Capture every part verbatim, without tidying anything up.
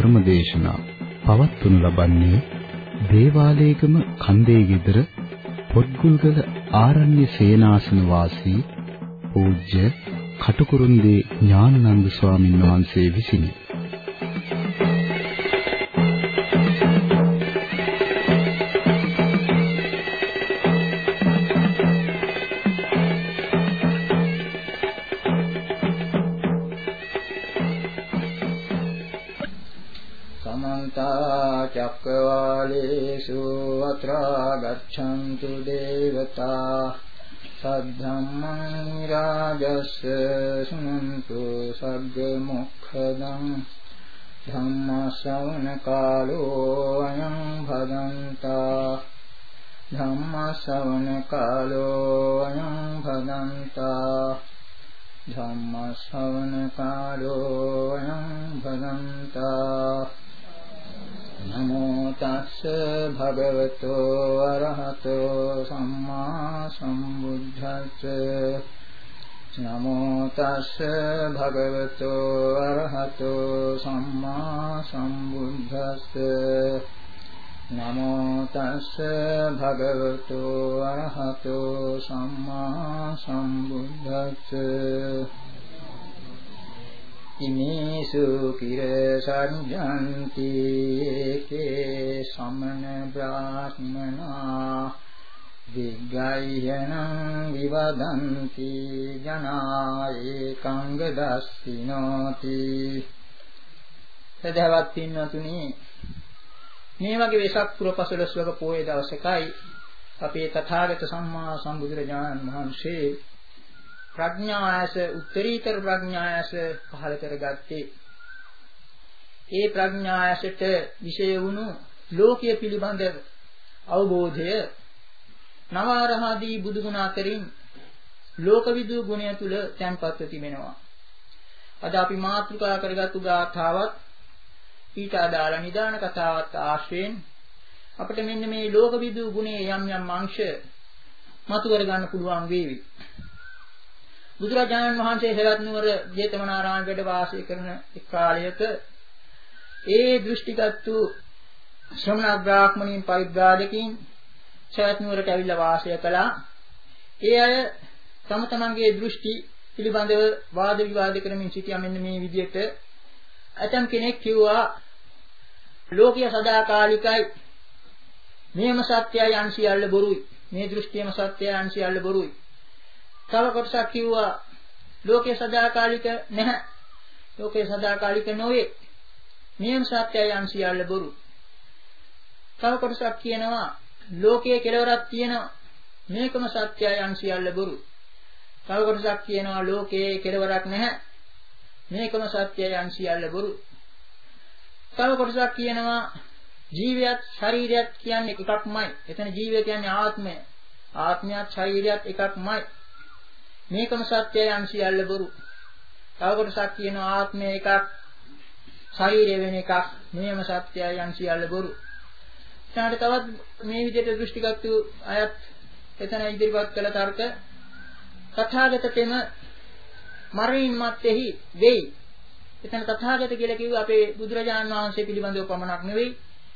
ධර්මදේශනා පවත්වනු ලබන්නේ දේවාලේගම කන්දේ ගෙදර පොත්ගුල්ගල ආරණ්‍ය සේනාසන වාසී පූජ්‍ය කටුකුරුන්දී ඥානানন্দ ස්වාමීන් වහන්සේ විසිනි. චක්කවාලේසු අත්‍රා ගච්ඡන්තු දේවතා සද්ධම්මං රාජස්ස සුනන්තු සග්ග මොක්ඛදං ධම්ම ශ්‍රවණ කාලෝ අයං භදන්තා ධම්ම ශ්‍රවණ කාලෝ අයං භදන්තා ධම්ම ශ්‍රවණ කාලෝ අයං භදන්තා නමෝ තස්ස භගවතෝ අරහතෝ සම්මා සම්බුද්දස්ස නමෝ තස්ස භගවතෝ අරහතෝ සම්මා සම්බුද්දස්ස නමෝ තස්ස භගවතෝ අරහතෝ සම්මා සම්බුද්දස්ස ඉමේසු කිර සංජන්ති කේ සමන බ්‍රාහ්මනා විග්ගයන විවදන්ති ජනායේ කංග දස්සිනෝති. සදහවත් පින්වතුනි, මේ වගේ වෙසක් පුර පසළොස්වක පොයේ දවසකයි අපේ තථාගත සම්මා සම්බුදුරජාණන් වහන්සේ ප්‍රඥායස උත්තරීතර ප්‍රඥායස පහළ කරගත්තේ. ඒ ප්‍රඥායසට විශේෂ වුණු ලෝකීය පිළිබඳ අවබෝධය නවආරහදී බුදුගුණ අතරින් ලෝකවිදු ගුණය තුල තැන්පත්ව තිබෙනවා. අද අපි මාතෘකා කරගත්තු ගාථාවත් ඊට අදාළ නිදාන කතාවත් ආශ්‍රයෙන් අපිට මෙන්න මේ ලෝකවිදු ගුණයේ යම් යම් අංශ මතු කරගන්න පුළුවන් වේවි. බුදුරජාණන් වහන්සේ සවැත් නුවර ජේතවනාරාම වැඩ වාසය කරන එක් කාලයක ඒ දෘෂ්ටිගත්තු ශ්‍රමණ බ්‍රාහ්මණීන් පරිබ්‍රාජකීන් සවැත් නුවරට ඇවිල්ලා වාසය කළා. ඒ අය තම තමන්ගේ දෘෂ්ටි පිළිබඳව වාද විවාද කරමින් සිටියා. මෙන්න මේ විදිහට ඇතම් කෙනෙක් කිව්වා ලෝකීය සදාකාලිකයි, මේම සත්‍යයි අන්සියල්ල බොරුයි, මේ දෘෂ්ටියම සත්‍යයි අන්සියල්ල බොරුයි. තව කොටසක් කිව්වා ලෝකේ සදාකාලික නැහැ, ලෝකේ සදාකාලික නොවේ, මේම සත්‍යයි අන්සියල්ල බොරු. තව කොටසක් කියනවා ලෝකයේ කෙලවරක් තියෙනවා, මේකම සත්‍යයි අන්සියල්ල බොරු. තව කොටසක් කියනවා ලෝකයේ කෙලවරක් නැහැ, මේකම සත්‍යයි අන්සියල්ල බොරු. තව කොටසක් කියනවා ජීවියත් ශරීරයත් කියන්නේ එකක්මයි, එතන ජීවය කියන්නේ ආත්මය, ආත්මයත් ශරීරයත් එකක්මයි, මේකම සත්‍යයි අන්සියල්ල බොරු. තව කොටසක් කියනවා ආත්මය එකක්, ශරීරය වෙන එකක්, මේම සත්‍යයි අන්සියල්ල බොරු. ඊට තවත් මේ විදිහට දෘෂ්ටිගත අයත් එතන ඉදිරිපත් කළ තර්ක තථාගතතෙම මරණින් මත්තේහි වෙයි. එතන තථාගත කියලා කිව්ව අපේ බුදුරජාණන් වහන්සේ පිළිබඳව පමණක් නෙවෙයි,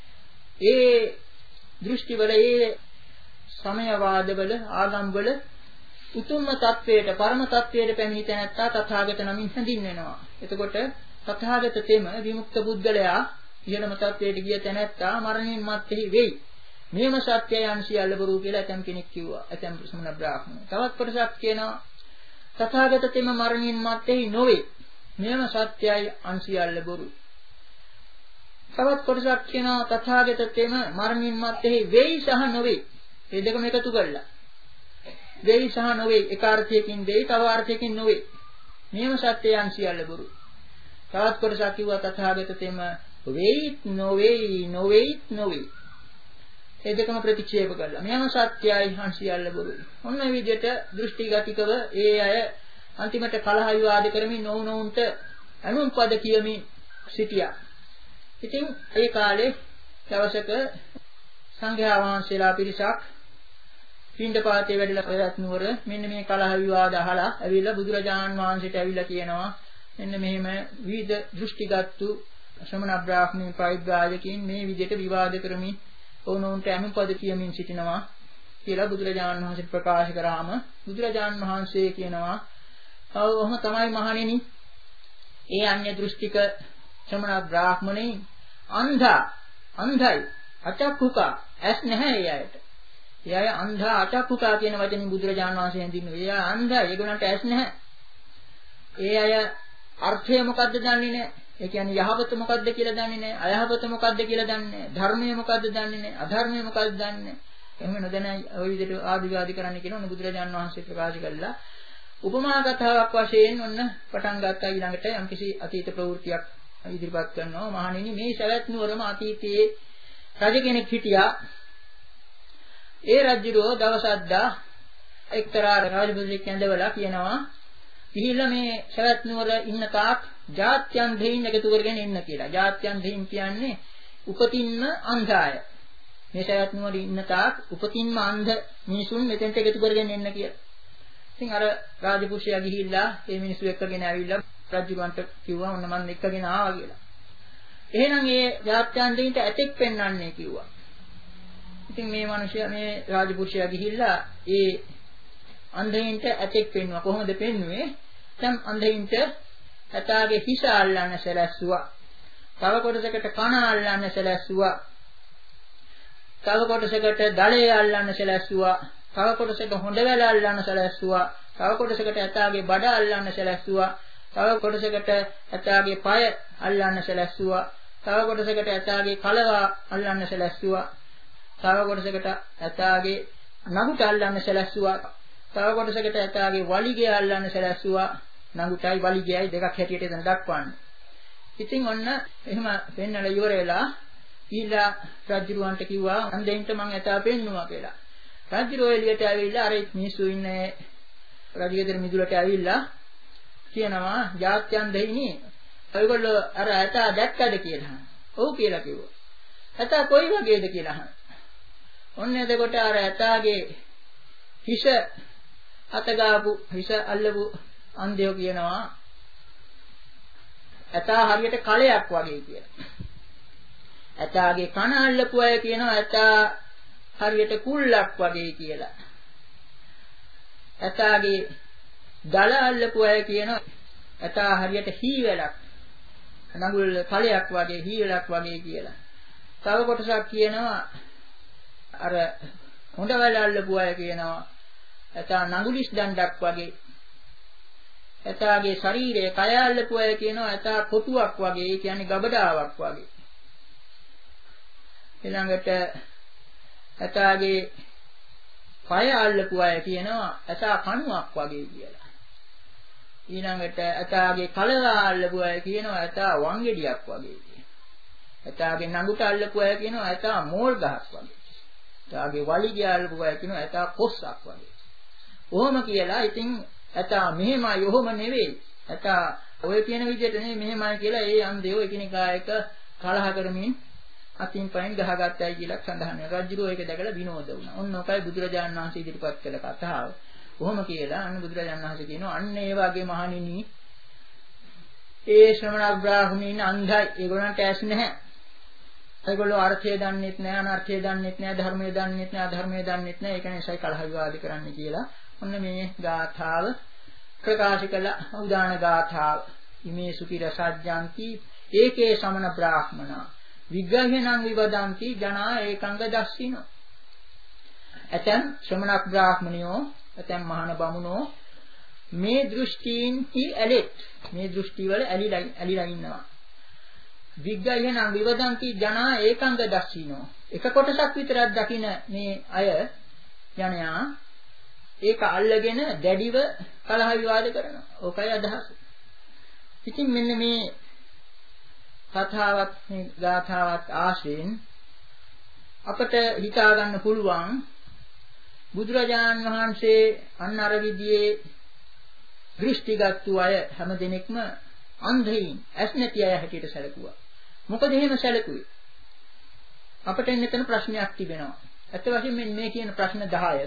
ඒ දෘෂ්ටිවල ඒ සමයවාදවල ආගම්වල උතුම්ම තත්වයට පරම තත්වයට පැමිණි තැනැත්තා තථාගත නමින් හැඳින්වෙනවා. එතකොට තථාගත තෙම විමුක්ත පුද්ගලයා ඉහළම තත්වයට ගිය තැනැත්තා මරණින් මත්තේහි වෙයි. මේම සත්‍යය අන්සියල්ල බොරු කියලා ඇතම් කෙනෙක් කිව්වා. ඇතම් ශ්‍රමණ බ්‍රාහ්මණ. තවත් කොටසක් කියනවා තථාගත තෙම මරණින් මත්තේහි නොවේ. මේම සත්‍යයි අන්සියල්ල බොරු. තවත් කොටසක් කියනවා තථාගත තෙම මරණින් මත්තේහි වෙයි සහ නොවේ. මේ දෙකම එකතු කරලා වෙයි සහ නොවේ, එක අර්ථයකින් වෙයි, තව අර්ථයකින් නොවේ. මේම සත්‍යය අන්සියල්ල බොරු. තවත් කොටසක් කිව්වා තථාගත තෙම වෙයිත් නොවේයි, නොවේයිත් නොවේ. මේ දෙකම ප්‍රතික්ෂේප කළා. මේම සත්‍යයි අන්සියල්ල බොරුයි. ඔන්න ඔය විදිහට දෘෂ්ටිගතිකව ඒ අය අන්තිමට කලහ විවාද කරමින් නොවුනොවුන්ට අනුන් පද කියමින් සිටියා. ඉතින් ඒ කාලේ දවසක සංඝයා වහන්සේලා පිරිසක් පින්ඩපාතේ වැඩිලා සවැත් නුවර මෙන්න මේ කලහ විවාද අහලා ඇවිල්ලා බුදුරජාණන් වහන්සේට ඇවිල්ලා කියනවා මෙන්න මෙහෙම විවිධ දෘෂ්ටිගත්තු ශ්‍රමණ බ්‍රාහ්මණ පරිබ්‍රාජකයන් මේ විදිහට විවාද කරමින් ඔවුන්ට අනුපද කියමින් සිටිනවා කියලා බුදුරජාණන් වහන්සේ ප්‍රකාශ කරාම බුදුරජාණන් වහන්සේ කියනවා ඔහොම තමයි මහණෙනි ඒ අන්‍ය දෘෂ්ටික ශ්‍රමණ බ්‍රාහ්මණේ අන්ධා අන්ධයි අචක්කුකා ඇස් නැහැ ඒ අයට. ඒ අය අන්ධා අචක්කුකා කියන වචنين බුදුරජාණන් වහන්සේ හඳුන්වන්නේ. ඒ අය අන්ධයි ඒගොල්ලන්ට ඇස් නැහැ. ඒ අය අර්ථය මොකද්ද දන්නේ නැහැ. ඒ කියන්නේ යහපත මොකද්ද කියලා දන්නේ නැහැ. අයහපත මොකද්ද කියලා දන්නේ නැහැ. ධර්මය මොකද්ද දන්නේ නැහැ. අධර්මය මොකද්ද දන්නේ නැහැ. එහෙම නොදැන ওই විදිහට ආදිවාදී කරන්න කියන ඔන්න බුදුරජාණන් වහන්සේ ප්‍රකාශ කළා. උපමා කතාවක් වශයෙන් ඔන්න පටන් ගත්තා ඊළඟට යම්කිසි අතීත ප්‍රවෘත්තියක් ඉදිරිපත් කරනවා. මහණෙනි මේ සවැත් නුවරම අතීතයේ රජ කෙනෙක් හිටියා. ඒ රජුරෝ දවසක්දා එක්තරා රාජබුද්දෙක් ඇඳවලා කියනවා ගිහිල්ලා මේ සවැත් නුවර ඉන්න තාක් ජාත්‍යන් දෙයින් එකතු කරගෙන ඉන්න කියලා. ජාත්‍යන් දෙයින් කියන්නේ උපතින්ම අන්ධාය. මේ සවැත් නුවර ඉන්න තාක් උපතින්ම අන්ධ මිනිසුන් මෙතෙන්ට එකතු කරගෙන එන්න කියලා. ඉතින් අර රාජපුරුෂයා ගිහිල්ලා මේ මිනිස්සු එක්කගෙන ඇවිල්ලා රජුන්ට කිව්වා ඔන්න මම එක්කගෙන ආවා කියලා. එහෙනම් ඒ ජාත්‍යන් දෙයින්ට ඇතෙක් පෙන්වන්නේ කිව්වා. ඉතින් මේ මිනිසයා මේ රාජපුරුෂයා ගිහිල්ලා ඒ අන්ධයින්ට ඇතෙක් පෙන්වුවා. කොහොමද පෙන්වුවේ? දැන් අන්ධයින්ට ඇතාගේ හිස අල්ලන්න සැලැස්සුවා. තව කොටසකට කන අල්ලන්න සැලැස්සුවා. තව කොටසකට දලය අල්ලන්න සැලැස්සුවා. තව කොටසකට හොඬ වැල අල්ලන්න සැලැස්සුවා. තව කොටසකට ඇතාගේ බඩ අල්ලන්න සැලැස්සුවා. තව කොටසකට ඇතාගේ පය අල්ලන්න සැලැස්සුවා. තව කොටසකට ඇතාගේ කලවා අල්ලන්න සැලැස්සුවා. තව කොටසකට ඇතාගේ නගුට අල්ලන්න සැලැස්සුවා. තව කොටසකට ඇතාගේ වලිගය අල්ලන්න සැලැස්සුවා. නගුටයි වලිගයයි දෙකක් හැටියට එතන දක්වන්නේ. ඉතින් ඔන්න එහෙම පෙන්නලා ඉවර වෙලා ඊළා රජුරවන්ට කිව්වා අන්දෙන්ට මං ඇතා පෙන්නුවා කියලා. රජුරෝ එළියට ඇවිල්ලා අර මිනිස්සු ඉන්නේ රජගෙදර මිදුලට ඇවිල්ලා කියනවා ජාත්‍යන් දෙයිනේ ඔයගොල්ලෝ අර ඇතා දැක්කද කියලා. ඔව් කියලා කිව්වා. ඇතා කොයි වගේද කියලා අහනවා. ඔන්න එතකොට අර ඇතාගේ හිස අතගාපු හිස අල්ලපු අන්ධයෝ කියනවා ඇතා හරියට කලයක් වගේ කියලා. ඇතාගේ කන අල්ලපු අය කියනවා ඇතා හරියට කුල්ලක් වගේ කියලා. ඇතාගේ දල අල්ලපු අය කියනවා ඇතා හරියට හීවැලක් නඟුල් කලයක් වගේ හීවැලක් වගේ කියලා. තව කොටසක් කියනවා අර හොඬ වැල අල්ලපු අය කියනවා ඇතා නඟුලිස් දණ්ඩක් වගේ. ඇතාගේ ශරීරයේ කය අල්ලපු අය කියනවා ඇතා කොටුවක් වගේ. ඒ කියන්නේ ගබඩාවක් වගේ. ඊළඟට ඇතාගේ පය අල්ලපු අය කියනවා ඇතා කණුවක් වගේ කියලා. ඊළඟට ඇතාගේ කලවා අල්ලපු අය කියනවා ඇතා වංගෙඩියක් වගේ කියලා. ඇතාගේ නඟුට අල්ලපු අය කියනවා ඇතා මෝල් ගහක් වගේ. ඇතාගේ වලිගය අල්ලපු අය කියනවා ඇතා කොස්සක් වගේ. ඔහොම කියලා ඉතින් ඇතා මෙහෙමයි ඔහොම නෙවෙයි. ඇතා ඔය කියන විදිහට නෙවෙයි මෙහෙමයි කියලා ඒ අන්දේව එකිනෙකා එක කලහ කරමින් අතින් පයින් ගහගත්තයි කියලා සඳහන් වෙනවා. රජුරෝ ඒක දැකලා විනෝද වුණා. ඔන්න ඔකයි බුදුරජාණන් වහන්සේ ඉදිරිපත් කළ කතාව. කොහොම කියලා අන්න බුදුරජාණන් වහන්සේ කියනවා අන්න ඒ වගේ මහණෙනි ඒ ශ්‍රමණ බ්‍රාහ්මණීන් අන්ධයි. ඒගොල්ලන්ට ඇස් නැහැ. ඒගොල්ලෝ අර්ථය දන්නෙත් නැහැ, අනර්ථය දන්නෙත් නැහැ, ධර්මය දන්නෙත් නැහැ, අධර්මය දන්නෙත් නැහැ. ඒක නිසායි කලහ විවාද කරන්නේ කියලා. ඔන්න මේ ගාථාව ප්‍රකාශ කළ උදාන ගාථාව. ඉමේ සුඛි රසජ්ජන්ති ඒකේ සමන බ්‍රාහ්මනා විග්‍රහණං විවදන්ති ජනා ඒකංග දස්සිනෝ. ඇතැම් ශ්‍රමණ බ්‍රාහ්මණයෝ ඇතැම් මහාන බමුණෝ මේ දෘෂ්ටීන්හි ඇලෙත්. මේ දෘෂ්ටි වල ඇලිලා ඇලිලා ඉන්නවා. විග්‍රහණං විවදන්ති ජනා ඒකංග දස්සිනෝ. එක කොටසක් විතරක් දකින මේ අය යණයා ඒක අල්ලගෙන දැඩිව කලහ විවාද කරනවා. ඕකයි අදහස. ඉතින් මෙන්න මේ කතාවත් මේ ගාථාවත් ආශ්‍රයෙන් අපට හිතා ගන්න පුළුවන් බුදුරජාන් වහන්සේ අන්න අර විදිහේ දෘෂ්ටිගත්තු අය හැම දිනෙකම අන්ධයින් ඇස් නැති අය හැටියට සැලකුවා. මොකද එහෙම සැලකුවේ? අපට මෙතන ප්‍රශ්නයක් තිබෙනවා. ඇත්ත වශයෙන්ම මේ කියන ප්‍රශ්න දහය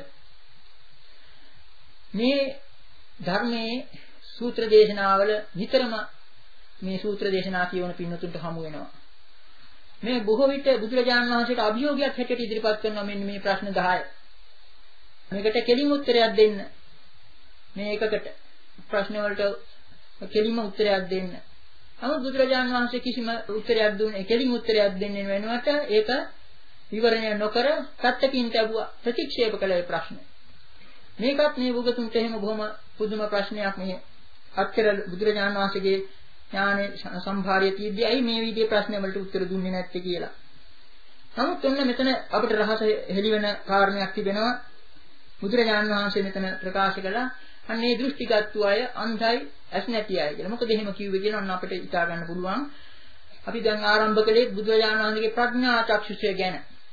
මේ ධර්මයේ සූත්‍ර දේශනාවල නිතරම මේ සූත්‍ර දේශනා කියවන පින්නතුන්ට හමු වෙනවා. මේ බොහෝ විට බුදුරජාණන් වහන්සේට අභියෝගයක් හැටියට ඉදිරිපත් කරනවා මෙන්න මේ ප්‍රශ්න දහය. මේකට කෙලින් උත්තරයක් දෙන්න. මේ එකකට ප්‍රශ්න වලට කෙලින්ම උත්තරයක් දෙන්න. නමුත් බුදුරජාණන් වහන්සේ කිසිම උත්තරයක් දුන්නේ කෙලින් උත්තරයක් දෙන්නේ වෙනුවට ඒක විවරණය නොකර පැත්තකින් තැබුවා ප්‍රතික්ෂේප කළ ඒ ප්‍රශ්න. මේකත් මේ බුදුතුන්ට එහෙම බොහොම පුදුම ප්‍රශ්නයක් මේ අච්චර බුදුරජාණන් වහන්සේගේ ඥාන සම්භාරය තියෙද්දී ඇයි මේ විදිහේ ප්‍රශ්න වලට උත්තර දුන්නේ නැත්තේ කියලා. නමුත් ඔන්න මෙතන අපිට රහස හෙළිවෙන කාරණයක් තිබෙනවා. බුදුරජාණන් වහන්සේ මෙතන ප්‍රකාශ කළා අන්නේ දෘෂ්ටිගත් අය අන්ධයි ඇස් නැති අය කියලා. මොකද එහෙම කිව්වේ කියලා අන්න අපිට හිතා ගන්න පුළුවන්. අපි දැන් ආරම්භ කළේ බුදුරජාණන් වහන්සේගේ ප්‍රඥා චක්ෂුෂය ගැන.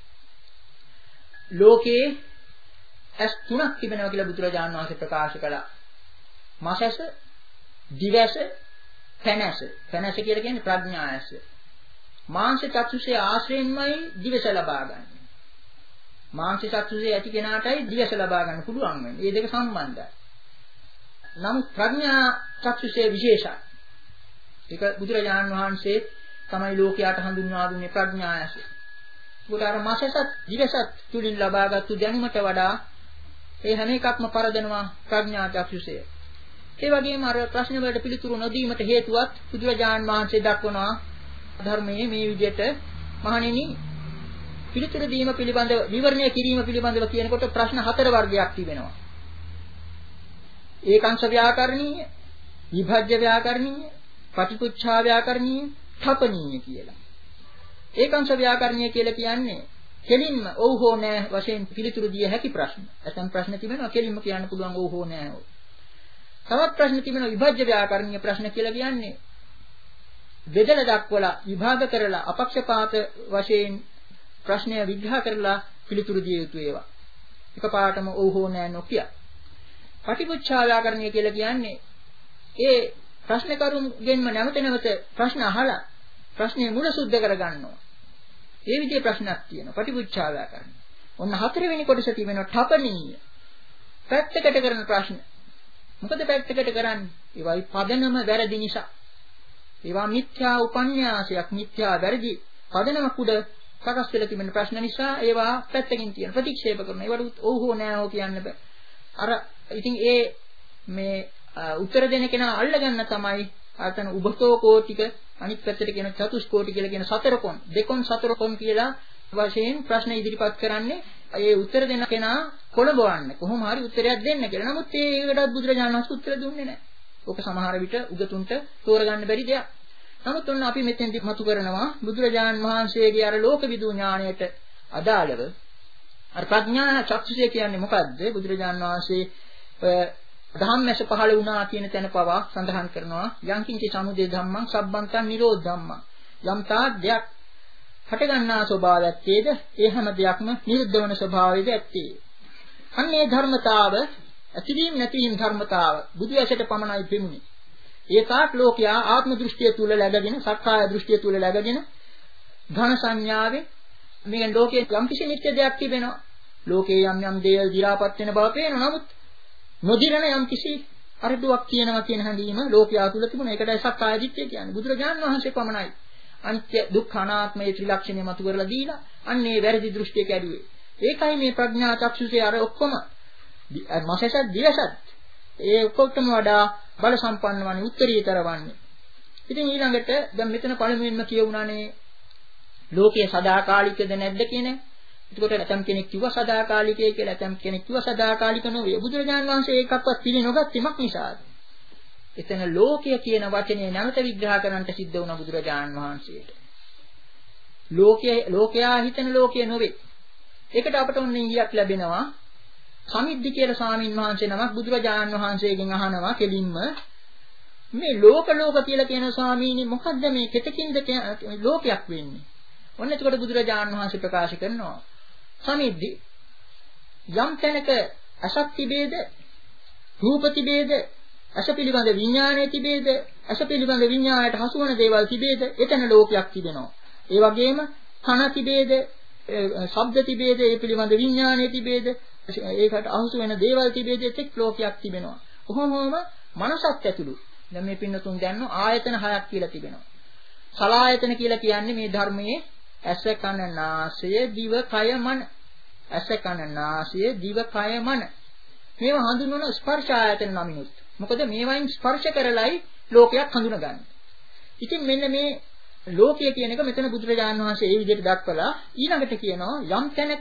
ලෝකේ ඇස් තුනක් තිබෙනවා කියලා බුදුරජාණන් වහන්සේ ප්‍රකාශ කළා. මාසස, දිවස, පැනස. පැනස කියලා කියන්නේ ප්‍රඥා ඇස. මාංශ චක්ෂුෂය ආශ්‍රයෙන්මයි දිවස ලබා ගන්න. මාංශ චක්ෂුෂය ඇති කෙනාටයි දිවස ලබා ගන්න පුළුවන් වෙන්නේ. මේ දෙක සම්බන්ධයි. නම් ප්‍රඥා චක්ෂුෂය විශේෂයි. ඒක බුදුරජාණන් වහන්සේ තමයි ලෝකයට හඳුන්වා දුන්නේ ප්‍රඥා ඇස. ඒකට අර මාසසත් දිවසත් තුලින් ලබාගත්තු දැනුමට වඩා ඒ හැම එකක්ම පරදනවා ප්‍රඥා චක්ෂුෂය. ඒ වගේම අර ප්‍රශ්න වලට පිළිතුරු නොදීමට හේතුවත් බුදුරජාණන් වහන්සේ දක්වනවා ධර්මයේ මේ විදිහට මහණෙනි පිළිතුරු දීම පිළිබඳව විවරණය කිරීම පිළිබඳව කියනකොට ප්‍රශ්න හතර වර්ගයක් තිබෙනවා. ඒකාංශ ව්‍යාකරණීය, විභජ්‍ය ව්‍යාකරණීය, පටිපුච්ඡා ව්‍යාකරණීය, ඨපනීය කියලා. ඒකාංශ ව්‍යාකරණීය කියලා කියන්නේ කෙලින්ම ඔව් හෝ නෑ වශයෙන් පිළිතුරු දිය හැකි ප්‍රශ්න. ඇතම් ප්‍රශ්න තිබෙනවා කෙලින්ම කියන්න පුළුවන් ඔව් හෝ නෑ. තවත් ප්‍රශ්න තිබෙනවා විභජ්‍ය ව්‍යාකරණීය ප්‍රශ්න කියලා කියන්නේ බෙදලා දක්වලා විභාග කරලා අපක්ෂපාත වශයෙන් ප්‍රශ්නය විග්‍රහ කරලා පිළිතුරු දිය යුතු ඒවා. එකපාරටම ඔව් හෝ නෑ නොකිය. පටිපුච්ඡා ව්‍යාකරණීය කියලා කියන්නේ ඒ ප්‍රශ්න කරුගෙන්ම නැවත නැවත ප්‍රශ්න අහලා ප්‍රශ්නේ මුල සුද්ධ කරගන්නවා. ඒ විදිහේ ප්‍රශ්නක් තියෙනවා පටිපුච්ඡා ව්‍යාකරණීය. ඔන්න හතරවෙනි කොටස තියෙනවා ඨපනීය. පැත්තකට කරන ප්‍රශ්න. මොකද පැත්තකට කරන්නේ? ඒවයි පදනම වැරදි නිසා. ඒවා මිත්‍යා උපන්‍යාසයක් මිත්‍යා වැරදි පදනමක් උඩ සකස් වෙලා තිබෙන ප්‍රශ්න නිසා ඒවා පැත්තකින් තියෙන ප්‍රතික්ෂේප කරන. ඒවට ඔව් හෝ නෑ හෝ කියන්න බෑ. අර ඉතින් ඒ මේ උත්තර දෙන කෙනා අල්ලගන්න තමයි අතන උබතෝ කෝටික අනිත් පැත්තට කියන චතුස්කෝටි කියලා කියන සතරකොන් දෙකොන් සතරකොන් කියලා වශයෙන් ප්‍රශ්න ඉදිරිපත් කරන්නේ ඒ උත්තර දෙන කෙනා කොළඹවන්න කොහොම හරි උත්තරයක් දෙන්න කියලා. නමුත් ඒකටත් බුදුරජාණන් වහන්සේ උත්තර දුන්නේ නැහැ. ඕක සමහර විට උගතුන්ට තෝරගන්න බැරි දෙයක්. නමුත් ඔන්න අපි මෙතෙන්දි මතු කරනවා බුදුරජාණන් වහන්සේගේ අර ලෝකවිදූ ඥාණයට අදාළව අර ප්‍රඥා චක්ෂුෂය කියන්නේ මොකද්ද? බුදුරජාණන් වහන්සේ ධම්මැස පහළ වුණා කියන තැන පවා සඳහන් කරනවා යංකින්ච සමුදය ධම්මං සබ්බන්තං නිරෝධ ධම්මං. යම් තා දෙයක් හට ගන්නා ස්වභාවයක් තේද ඒ හැම දෙයක්ම නිරුද්ධ වන ස්වභාවයද ඇත්තේ. අන්නේ ධර්මතාව ඇතිවීම නැතිවීම ධර්මතාව බුදු ඇසට පමණයි පෙනුනේ. ඒ තාක් ලෝකයා ආත්ම දෘෂ්ටිය තුල läගගෙන සක්කාය දෘෂ්ටිය තුල läගගෙන ඝන සංඥාවේ මේ ලෝකයේ යම් කිසි නිත්‍ය දෙයක් තිබෙනවා. ලෝකේ යම් යම් දේවල් දි รา පත් වෙන බව පේනවා. නමුත් නොදිරණ යම් කිසි අරඩුවක් තියෙනවා කියන හැඟීම ලෝකයා තුල තිබුණා. ඒකටයි සක්කාය දිට්ඨිය කියන්නේ. බුදුරජාණන් වහන්සේ පමණයි අනිත්‍ය දුක්ඛ අනාත්මයේ ත්‍රිලක්ෂණය මතු කරලා දීලා අන්නේ වැරදි දෘෂ්ටිය කැඩුවේ. ඒකයි මේ ප්‍රඥා චක්ෂුසේ අර ඔක්කොම මාසසත් දිවසත් ඒ ඔක්කොටම වඩා බල සම්පන්න වන්නේ උත්තරීතර වන්නේ. ඉතින් ඊළඟට දැන් මෙතන පළමුවෙන්ම කියවුණානේ ලෝකයේ සදාකාලිකද නැද්ද කියන. එතකොට නැතම් කෙනෙක් කිව්වා සදාකාලිකයි කියලා, නැතම් කෙනෙක් කිව්වා සදාකාලික නොවේ. බුදුරජාණන් වහන්සේ ඒකක්වත් පිළිනොගත්තේ මක් නිසාද? එතන ලෝකය කියන වචනේ නැවත විග්‍රහ කරන්නට සිද්ධ වුණා බුදුරජාණන් වහන්සේට. ලෝකයේ ලෝකයා හිතන ලෝකය නොවේ. ඒකට අපට ඔන්න ඉංගියක් ලැබෙනවා. සමිද්දි කියලා ස්වාමින් වහන්සේ නමක් බුදුරජාණන් වහන්සේගෙන් අහනවා කෙලින්ම මේ ලෝක ලෝක කියලා කියන ස්වාමීනි මොකද්ද මේ කෙතකින්ද ලෝකයක් වෙන්නේ? ඔන්න එතකොට බුදුරජාණන් වහන්සේ ප්‍රකාශ කරනවා සමිද්දි යම් තැනක අසක් තිබේද රූප තිබේද අස පිළිබඳ විඥානය තිබේද අස පිළිබඳ විඥාණයට හසු වන දේවල් තිබේද එතන ලෝකයක් තිබෙනවා. ඒ වගේම කන තිබේද ශබ්ද තිබේද ඒ පිළිබඳ විඥානය තිබේද ඒකට අහසු වෙන දේවල් තිබේද එතෙක් ලෝකයක් තිබෙනවා. කොහොමම මනසත් ඇතුළු දැන් මේ පින්නතුන් දන්නෝ ආයතන හයක් කියලා තිබෙනවා. සලායතන කියලා කියන්නේ මේ ධර්මයේ ඇස කන නාසය දිව කය මන. ඇස කන නාසය දිව කය මන. මේවා හඳුන්වන ස්පර්ශ ආයතන නමිනුත්. මොකද මේවායින් ස්පර්ශ කරලයි ලෝකයක් හඳුනගන්නේ. ඉතින් මෙන්න මේ ලෝකය කියන එක මෙතන බුදුරජාණන් වහන්සේ ඒ විදිහට දක්වලා ඊළඟට කියනවා යම් තැනක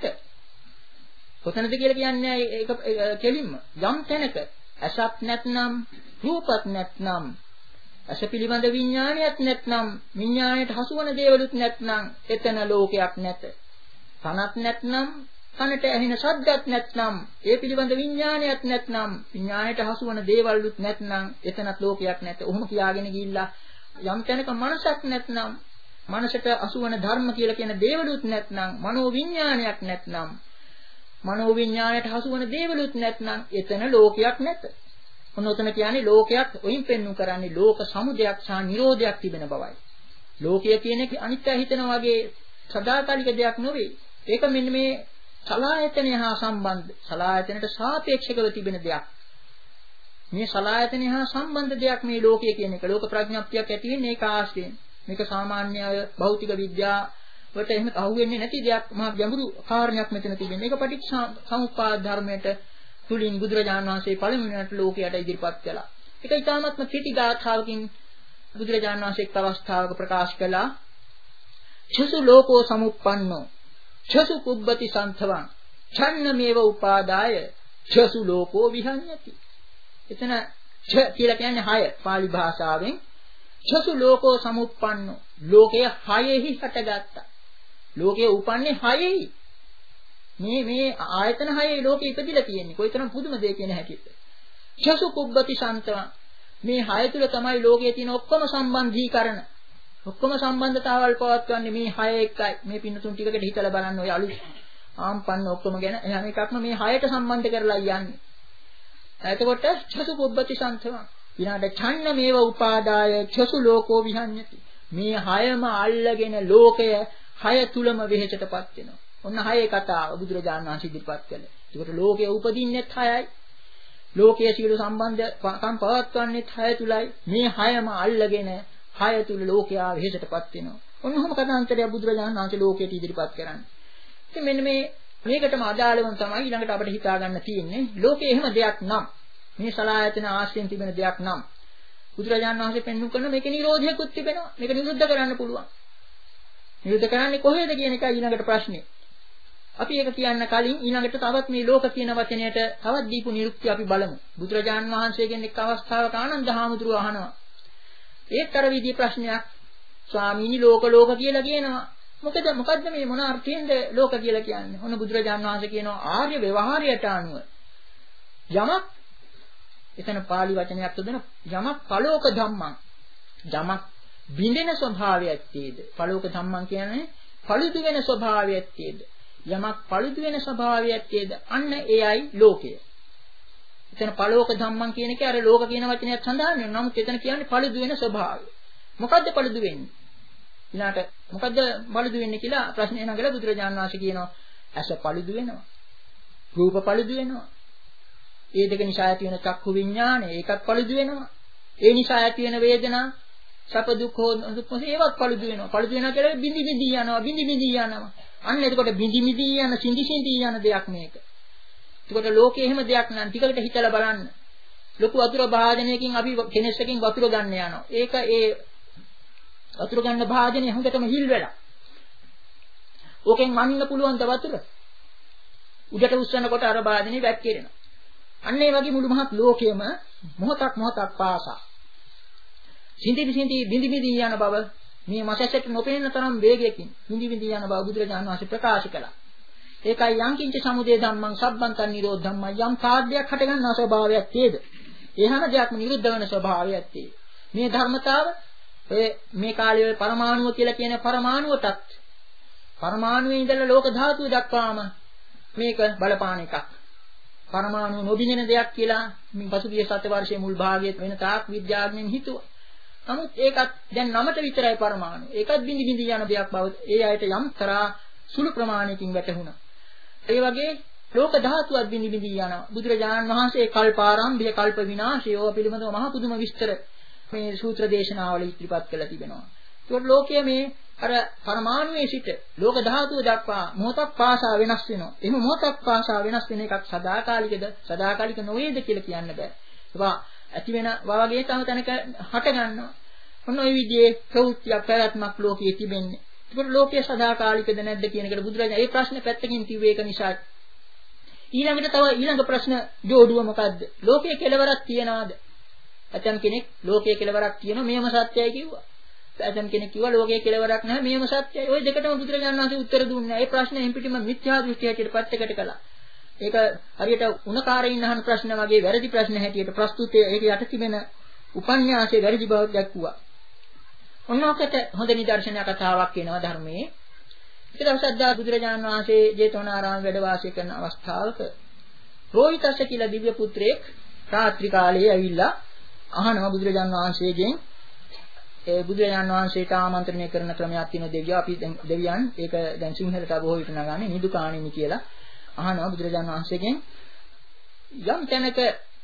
කොතනද කියලා කියන්නේ ඒක කෙලින්ම යම් තැනක ඇසක් නැත්නම් රූපත් නැත්නම් ඇස පිළිබඳ විඥානයක් නැත්නම් විඥාණයට හසුවන දේවලුත් නැත්නම් එතන ලෝකයක් නැත. කනක් නැත්නම් කනට ඇහෙන ශබ්දයක් නැත්නම් ඒ පිළිබඳ විඥානයක් නැත්නම් විඥාණයට හසුවන දේවලුත් නැත්නම් එතනත් ලෝකයක් නැත. ඔහොම කියාගෙන ගිහිල්ලා යම් තැනක මනසක් නැත්නම් මනසට අසුවන ධර්ම කියලා කියන දේවලුත් නැත්නම් මනෝ විඥානයක් නැත්නම් මනෝ විඥාණයට හසුවන දේවලුත් නැත්නම් එතන ලෝකයක් නැත. ඔන්න ඔතන කියන්නේ ලෝකයක් ඔයින් පෙන්වු කරන්නේ ලෝක සමුදයක් සහ නිරෝධයක් තිබෙන බවයි. ලෝකය කියන එක අනිත්‍ය හිතන වගේ සදාකාලික දෙයක් නෙවෙයි. ඒක මෙන්න මේ සලායතනය හා සම්බන්ධ සලායතනට සාපේක්ෂකව තිබෙන දෙයක්. මේ සලායතනය හා සම්බන්ධ දෙයක් මේ ලෝකය කියන එක. ලෝක ප්‍රඥාප්තියක් ඇති වෙන්නේ ඒක ආශ්‍රයෙන්. මේක සාමාන්‍ය භෞතික විද්‍යාවට එහෙම අහුවෙන්නේ නැති දෙයක්. මහා ගැඹුරු කාරණයක් මෙතන තිබෙනවා. ඒක පටිච්චසමුප්පාද ධර්මයට තුලින් බුදුරජාණන් වහන්සේ පළමුවෙනියට ලෝකයට ඉදිරිපත් කළා. ඒක ඊටාත්ම කෙටි ගාථාවකින් බුදුරජාණන් වහන්සේ එක් අවස්ථාවක ප්‍රකාශ කළා. චසු ලෝකෝ සමුප්පන්නෝ චසු කුබ්බති සන්තවං ඡන්නමේව උපාදාය චසු ලෝකෝ විහඤ්ඤති. එතන ඡ කියලා කියන්නේ හය පාලි භාෂාවෙන් චසු ලෝකෝ සමුප්පන්නෝ ලෝකයේ හයෙහි හටගත්තා. ලෝකයේ උපන්නේ හයෙහි. මේ මේ ආයතන හයේ ලෝකෙ ඉපදිලා තියෙන්නේ. කොයිතරම් පුදුම දෙයක් කියන හැටියට. චසු කුබ්බති සන්තවං මේ හය තුල තමයි ලෝකයේ තියෙන ඔක්කොම සම්බන්ධීකරණ. ඔක්කොම සම්බන්ධතාවල් පවත්වන්නේ මේ හය එකයි. මේ පින්නතුන් ටිකකට හිතලා බලන්න ඔය අලුත් ආම්පන්න ඔක්කොම ගැන හැම එකක්ම මේ හයට සම්බන්ධ කරලා යන්නේ. එතකොට චසු කුබ්බති සන්තවං ඊළඟට ඡන්න මේව උපාදාය චසු ලෝකෝ විහඤ්ඤති. මේ හයම අල්ලගෙන ලෝකය හය තුලම වෙහෙසටපත් වෙනවා. ඔන්න හයේ කතාව බුදුරජාණන් වහන්සේ ඉදිරිපත් කළේ. ඒකට ලෝකයේ උපදින්නෙත් හයයි. ලෝකයේ සියලු සම්බන්ධකම් පවත්වන්නෙත් හය තුලයි. මේ හයම අල්ලගෙන හය තුල ලෝකයා වෙහෙසටපත් වෙනවා. ඔන්න ඔහොම කතාන්තරය බුදුරජාණන් වහන්සේ ලෝකයට ඉදිරිපත් කරන්නේ. ඉතින් මෙන්න මේ මේකටම අදාළවම තමයි ඊළඟට අපිට හිතා ගන්න තියෙන්නේ. ලෝකයේ එහෙම දෙයක් නම් මේ සලායතන ආශ්‍රයෙන් තිබෙන දෙයක් නම් බුදුරජාණන් වහන්සේ පෙන්වු කරන මේකේ නිරෝධයකුත් තිබෙනවා. මේක නිරුද්ධ කරන්න පුළුවන්. නිරුද්ධ කරන්නේ කොහේද කියන එකයි ඊළඟට ප්‍රශ්නේ. අපි ඒක කියන්න කලින් ඊළඟට තවත් මේ ලෝක කියන වචනයට තවත් දීපු නිරුක්තිය අපි බලමු. බුදුරජාණන් වහන්සේගෙන් එක් අවස්ථාවක ආනන්ද හාමුදුරුවෝ අහනවා. ඒතර විදිහේ ප්‍රශ්නයක් ස්වාමීනි ලෝක ලෝක කියලා කියනවා. මොකද මොකද්ද මේ මොන අර්ථයෙන්ද ලෝක කියලා කියන්නේ? ඔන්න බුදුරජාණන් වහන්සේ කියනවා ආර්ය ව්‍යවහාරයට අනුව යමක් එතන පාලි වචනයක් තුදෙන යමක් පලෝක ධම්මං යමක් බිඳෙන ස්වභාවයක් තියෙද පලෝක ධම්මං කියන්නේ පළුදු වෙන ස්වභාවයක් තියෙද යමක් පළුදු වෙන ස්වභාවයක් තියෙද අන්න එයයි ලෝකය. එතන පලෝක ධම්මං කියන එකේ අර ලෝක කියන වචනයත් සඳහන් වෙනවා. නමුත් එතන කියන්නේ පළුදු වෙන ස්වභාවය. මොකද්ද පළුදු වෙන්නේ? ඊළාට මොකද්ද පළුදු වෙන්නේ කියලා ප්‍රශ්නේ නගලා බුදුරජාණන් වහන්සේ කියනවා ඇස පළුදු වෙනවා. රූප පළුදු වෙනවා. ඒ දෙක නිසා ඇති වෙන චක්කු විඥානය ඒකත් පළුදු වෙනවා. ඒ නිසා ඇති වෙන වේදනා සැප දුක් දුක් ඒවත් පළුදු වෙනවා. පළුදු වෙනවා කියලා බිඳි බිඳි යනවා බිඳි බිඳි යනවා. අන්න එතකොට බිඳි බිඳි යන සිඳි සිඳි යන දෙයක් මේක. එතකොට ලෝකේ එහෙම දෙයක් නෑ. ටිකකට හිතලා බලන්න. ලොකු වතුර භාජනයකින් අපි කෙනෙස් එකකින් වතුර ගන්න යනවා. ඒක ඒ වතුර ගන්න භාජනය හොඳටම හිල් වෙලා. ඕකෙන් වනින්න පුළුවන් ද වතුර? උඩට උස්සනකොට අර භාජනේ වැක්කිරෙනවා. අන්න ඒ වගේ මුළු මහත් ලෝකෙම මොහොතක් මොහොතක් පාසා සිඳි සිඳි බිඳි බිඳි යන බව මේ මාසයට නොපෙනෙන තරම් වේගයකින් බිඳි බිඳි යන බව බුදුරජාණන් වහන්සේ ප්‍රකාශ කළා. ඒකයි යංකින්ච සමුදය ධම්මං සබ්බන්තං නිරෝධ ධම්මං යම් කාර්යයක් හට ගන්නා ස්වභාවයක් තියෙද ඒ හැම දෙයක්ම නිරුද්ධ වෙන ස්වභාවයක් තියෙද මේ ධර්මතාව ඔය මේ කාලයේ පරමාණුව කියලා කියන පරමාණුවටත් පරමාණුවේ ඉඳලා ලෝක ධාතුව දක්වාම මේක බලපාන එකක්. පරමාණු නොබිඳෙන දෙයක් කියලා මේ පසුගිය සත වර්ෂයේ මුල් භාගයේ වෙන තාක් විද්‍යාඥයන් හිතුවා. නමුත් ඒකත් දැන් නමට විතරයි පරමාණු. ඒකත් බිඳි බිඳි යන දෙයක් බව ඒ අයට යම් තරා සුළු ප්‍රමාණයකින් වැටහුණා. ඒ වගේ ලෝක ධාතුවත් බිඳි බිඳි යනවා. බුදුරජාණන් වහන්සේ කල්පාරම්භය කල්ප විනාශය පිළිබඳව මහා පුදුම විස්තර මේ සූත්‍ර දේශනාවල ඉදිරිපත් කරලා තිබෙනවා. ඒකට ලෝකයේ මේ අර පරමාණුවේ සිට ලෝක ධාතුව දක්වා මොහොතක් පාසා වෙනස් වෙනවා. එහෙම මොහොතක් පාසා වෙනස් වෙන එකක් සදාකාලිකද සදාකාලික නොවේද කියලා කියන්න බෑ. ඒවා ඇති වෙන වගේ තම තැනක හට ගන්නවා. ඔන්න ඔය විදිහේ ප්‍රවෘත්තියක් පැවැත්මක් ලෝකයේ තිබෙන්නේ. ඒකට ලෝකයේ සදාකාලිකද නැද්ද කියන එකට බුදුරජාණන් ඒ ප්‍රශ්නේ පැත්තකින් කිව්වේ ඒක නිසා. ඊළඟට තව ඊළඟ ප්‍රශ්න ජෝඩුව මොකද්ද? ලෝකයේ කෙලවරක් තියනවාද? ඇතම් කෙනෙක් ලෝකයේ කෙලවරක් තියෙනවා මේම සත්‍යයි කිව්වා. ඇතම් කෙනෙක් කිව්වා ලෝකයේ කෙලවරක් නැහැ මේම සත්‍යයි. ওই දෙකටම බුදුරජාණන් වහන්සේ උත්තර දුන්නේ. ඒ ප්‍රශ්නේ එම්පිටිම මිත්‍යා දෘෂ්ටි හැටියට පැත්තකට කළා. ඒක හරියට උණකාරයින් අහන ප්‍රශ්න වගේ වැරදි ප්‍රශ්න හැටියට ප්‍රස්තුතයේ ඒක යට තිබෙන උපන්‍යාසයේ වැරදි බවක් දක්වුවා. ඔන්නෝකට හොඳ නිදර්ශනයක් කතාවක් වෙනවා ධර්මයේ. එක දවසක් දා බුදුරජාණන් වහන්සේ ජේතවනාරාම වැඩ වාසය කරන අවස්ථාවක රෝහිතස්ස කියලා දිව්‍ය පුත්‍රයෙක් රාත්‍රී කාලයේ ඇවිල්ලා අහනවා බුදුරජාණන් වහන්සේගෙන් ඒ බුදුරජාණන් වහන්සේට ආමන්ත්‍රණය කරන ක්‍රමයක් තියෙන දෙවියෝ අපි දෙවියන් ඒක දැන් සිංහලට බොහෝ විට නගන්නේ නිදුකාණෙනි කියලා අහනවා බුදුරජාණන් වහන්සේගෙන් යම් තැනක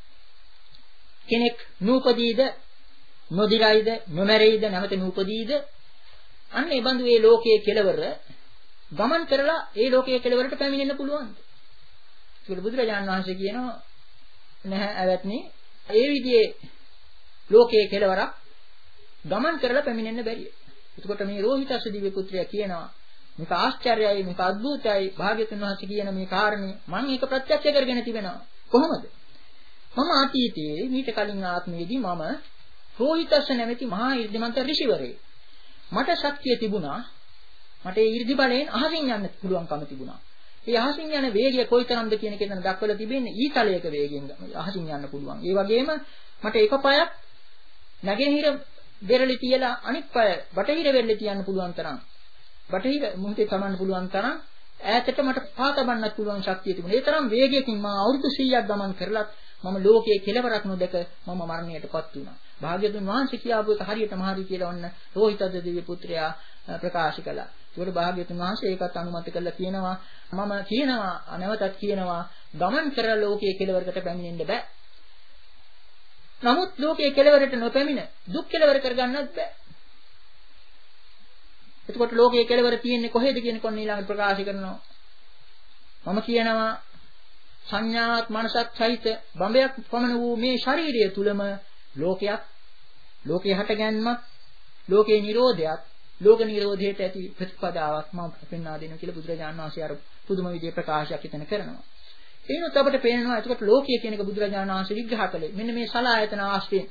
කෙනෙක් නූපදීද නොදිරයිද නොමැරෙයිද නැවත නූපදීද අන්න ඒ බඳු ඒ ලෝකයේ කෙලවර ගමන් කරලා ඒ ලෝකයේ කෙලවරට පැමිණෙන්න පුළුවන්ද? ඒක බුදුරජාණන් වහන්සේ කියනවා නැහැ ඇවැත්නි ඒ විදිහේ ලෝකයේ කෙලවරක් ගමන් කරලා පැමිණෙන්න බැරිය. එතකොට මේ රෝහිතස්ස දිව්‍ය පුත්‍රයා කියනවා මේක ආශ්චර්යයි මේක අద్భుතයි භාග්‍යතුන් වහන්සේ කියන මේ කාරණේ මම ඒක ප්‍රත්‍යක්ෂ කරගෙන තිබෙනවා. කොහොමද? මම අතීතයේ මීට කලින් ආත්මයේදී මම රෝහිතස්ස නැමැති මහා ඍද්ධිමන්ත ඍෂිවරයෙක්. මට ශක්තිය තිබුණා. මට ඒ ඍද්ධි බලයෙන් අහසින් යන්න පුළුවන්කම තිබුණා. ඒ අහසින් යන වේගය කොයිතරම්ද කියන එක එතන දක්වලා තිබෙන්නේ ඊතලයක වේගයෙන් අහසින් යන්න පුළුවන්. ඒ වගේම මට එක පායක් නැගෙනහිර වෙරළි තියලා අනිත් පාය බටහිර වෙරළි තියන්න පුළුවන් තරම් බටහිර මුහුදේ තමන්න පුළුවන් තරම් ඈතට මට පාතබන්නත් පුළුවන් ශක්තිය තිබුණා. ඒ තරම් වේගයකින් මම අවුරුදු සීයක් ගමන් කරලත් මම ලෝකයේ කෙලවරක් නොදක මම මරණයටපත් වුණා. භාග්‍යවතුන් වහන්සේ කියාපු එක හරියටම හරි කියලා ඔන්න රෝහිතද දිව්‍ය පුත්‍රයා ප්‍රකාශ කළා. ඒකට භාග්‍යවතුන් වහන්සේ ඒකත් අනුමත කරලා කියනවා මම කියනවා නැවතත් කියනවා ගමන් කරලා ලෝකයේ කෙලවරකට පැමිණෙන්න බෑ. නමුත් ලෝකයේ කෙලවරට නොපැමිණ දුක් කෙලවර කරගන්නත් බෑ. එතකොට ලෝකයේ කෙලවර තියෙන්නේ කොහෙද කියන කොන්න ඊළඟට ප්‍රකාශ කරනවා. මම කියනවා සංඥාත් මනසත් සහිත බඹයක් පමණ වූ මේ ශරීරය තුලම ලෝකයක් ලෝකේ හටගැන්මක් ලෝකේ නිරෝධයක් ලෝක නිරෝධයට ඇති ප්‍රතිපදාවක් මම පෙන්වා දෙනවා කියලා බුදුරජාණන් වහන්සේ අර පුදුම විදිහේ ප්‍රකාශයක් එතන කරනවා. ඒනොත් අපිට පේනවා එතකොට ලෝකය කියන එක බුදුරජාණන් වහන්සේ විග්‍රහ කළේ මෙන්න මේ සලආයතන ආශ්‍රයෙන්.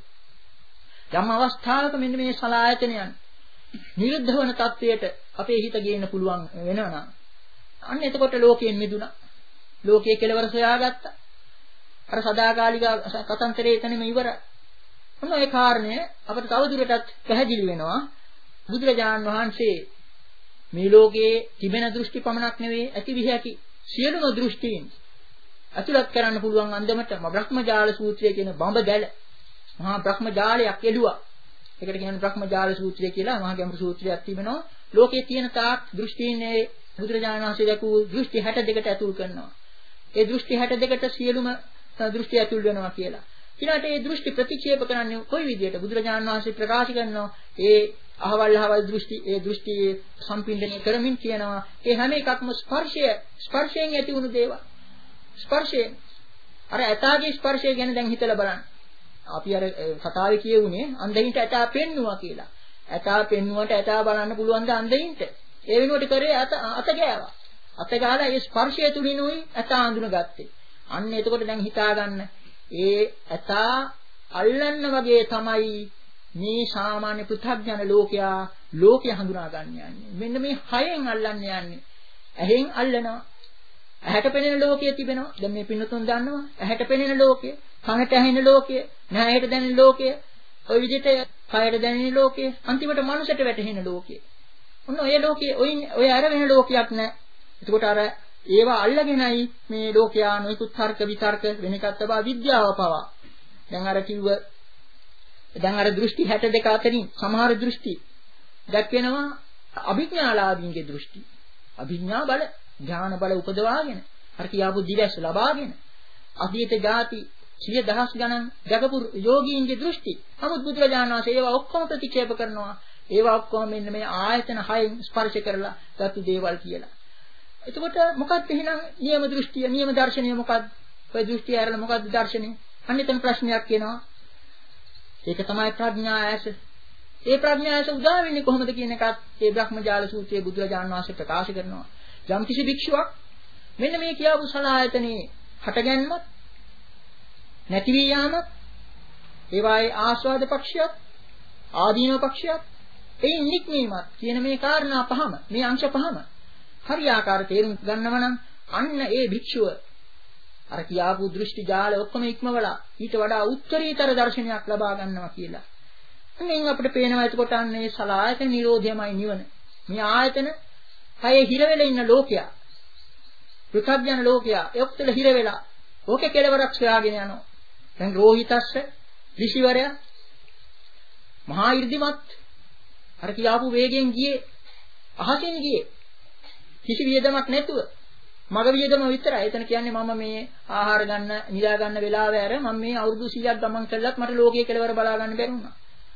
යම් අවස්ථාවක මෙන්න මේ සලආයතනයන් නිරුද්ධ වන තත්වයට අපේ හිත ගේන්න පුළුවන් වෙනවා නම් අන්න එතකොට ලෝකයෙන් මිදුණා. ලෝකයේ කෙලවර සොයාගත්තා. අර සදාකාලික කතන්තරේ එතනම ඉවරයි. මොන ඒ කාරණය අපිට තවදුරටත් පැහැදිලි වෙනවා. බුදුරජාණන් වහන්සේ මේ ලෝකයේ තිබෙන දෘෂ්ටි පමණක් නෙවෙයි ඇති විහැකි සියලුම දෘෂ්ටීන් අතුලත් කරන්න පුළුවන් අන්දමට බ්‍රහ්මජාල සූත්‍රය කියන බඹ දැල මහා බ්‍රහ්මජාලයක් එළුවා. ඒකට කියන්නේ බ්‍රහ්මජාල සූත්‍රය කියලා මහා ගැඹුරු සූත්‍රයක් තිබෙනවා. ලෝකයේ තියෙන තාක් දෘෂ්ටීන්නේ බුදුරජාණන් වහන්සේ දක්වූ දෘෂ්ටි හැට දෙකට ඇතුල් කරනවා. ඒ දෘෂ්ටි හැට දෙකට සියලුම දෘෂ්ටි ඇතුල් වෙනවා කියලා. ඊළඟට ඒ දෘෂ්ටි ප්‍රතික්ෂේප කරන්නේ කොයි විදිහට බුදුරජාණන් වහන්සේ ප්‍රකාශ කරනවා ඒ අහවල් අහවල් දෘෂ්ටි ඒ දෘෂ්ටි සම්පින්දනය කරමින් කියනවා ඒ හැම එකක්ම ස්පර්ශය ස්පර්ශයෙන් ඇති වුණු දේවල්. ස්පර්ශය අර ඇතාගේ ස්පර්ශය ගැන දැන් හිතලා බලන්න. අපි අර කතාවේ කියුනේ අන්ධයින්ට ඇතා පෙන්නුවා කියලා. ඇතා පෙන්නුවට ඇතා බලන්න පුළුවන් ද අන්ධයින්ට? ඒ වෙනුවට කරේ අත අත ගෑවා. අත ගාලා ඒ ස්පර්ශය තුලිනුයි ඇතා අඳුනගත්තේ. අන්න එතකොට දැන් හිතා ගන්න ඒ ඇතා අල්ලන්න වගේ තමයි මේ සාමාන්‍ය පෘථග්ජන ලෝකයා ලෝකය හඳුනා ගන්න යන්නේ. මෙන්න මේ හයෙන් අල්ලන්න යන්නේ. ඇහෙන් අල්ලනවා. ඇහැට පෙනෙන ලෝකයේ තිබෙනවා. දැන් මේ පින්නතුන් දන්නවා. ඇහැට පෙනෙන ලෝකය, කනට ඇහෙන ලෝකය, නැහැට දැනෙන ලෝකය, ওই විදිහට කයට දැනෙන ලෝකය, අන්තිමට මනසට වැටෙන ලෝකය. ඔන්න ඔය ලෝකයේ ඔය ඔය අර වෙන ලෝකයක් නැහැ. එතකොට අර ඒවා අල්ලගෙනයි මේ ලෝකයා නොයෙකුත් තර්ක විතර්ක වෙන එකක් තබා විද්‍යාව පවා. දැන් අර කිව්ව දැන් අර දෘෂ්ටි හැට දෙක අතරින් සමහර දෘෂ්ටි දැක්වෙනවා අභිඥාලාභීන්ගේ දෘෂ්ටි. අභිඥා බල, ඥාන බල උපදවාගෙන, අර කියාපු දිවස් ලබාගෙන, අතීත ಜಾති සිය දහස් ගණන් දැකපු යෝගීන්ගේ දෘෂ්ටි. නමුත් බුදුරජාණන් වහන්සේ ඒවා ඔක්කොම ප්‍රතික්ෂේප කරනවා. ඒවා ඔක්කොම මෙන්න මේ ආයතන හයෙන් ස්පර්ශ කරලා දතු දේවල් කියලා. එතකොට මොකක්ද එහෙනම් නියම දෘෂ්ටිය, නියම දර්ශනය මොකක්ද? ඔය දෘෂ්ටිය ඇරලා මොකක්ද දර්ශනය? අන්න එතන ප්‍රශ්නයක් එනවා. ඒක තමයි ප්‍රඥා ඇස. ඒ ප්‍රඥා ඇස උදා වෙන්නේ කොහොමද කියන එකත් ඒ බ්‍රහ්මජාල සූත්‍රයේ බුදුරජාණන් වහන්සේ ප්‍රකාශ කරනවා. යම් කිසි භික්ෂුවක් මෙන්න මේ කියවපු සලආයතනේ හටගැන්මත් නැති වී යාමත් ඒවායේ ආස්වාද පක්ෂයක් ආදීනව පක්ෂයක් ඒ නික්මීමත් කියන මේ කාරණා පහම මේ අංශ පහම හරියාකාර තේරුම් ගන්නව නම් අන්න ඒ භික්ෂුව අර කියාපු දෘෂ්ටි ජාල ඔක්කොම ඉක්මවලා ඊට වඩා උත්තරීතර දර්ශනයක් ලබා ගන්නවා කියලා. මෙන්න අපිට පේනවා එතකොට අන්න ඒ සලආයතන නිරෝධයමයි නිවන. මේ ආයතන හයේ හිර වෙලා ඉන්න ලෝකයා පෘථග්ජන ලෝකයා එක්තල හිර වෙලා ඕකේ කෙලවරක් සොයාගෙන යනවා. දැන් රෝහිතස්ස ඍෂිවරයා මහා 이르දිමත් අර කියාපු වේගයෙන් ගියේ අහසින් ගියේ කිසි වියදමක් නැතුව මග වියදම විතරයි. එතන කියන්නේ මම මේ ආහාර ගන්න නිදා ගන්න වෙලාව ඇර මම මේ අවුරුදු සීයක් ගමන් කළත් මට ලෝකයේ කෙලවර බලා ගන්න බැරි වුණා.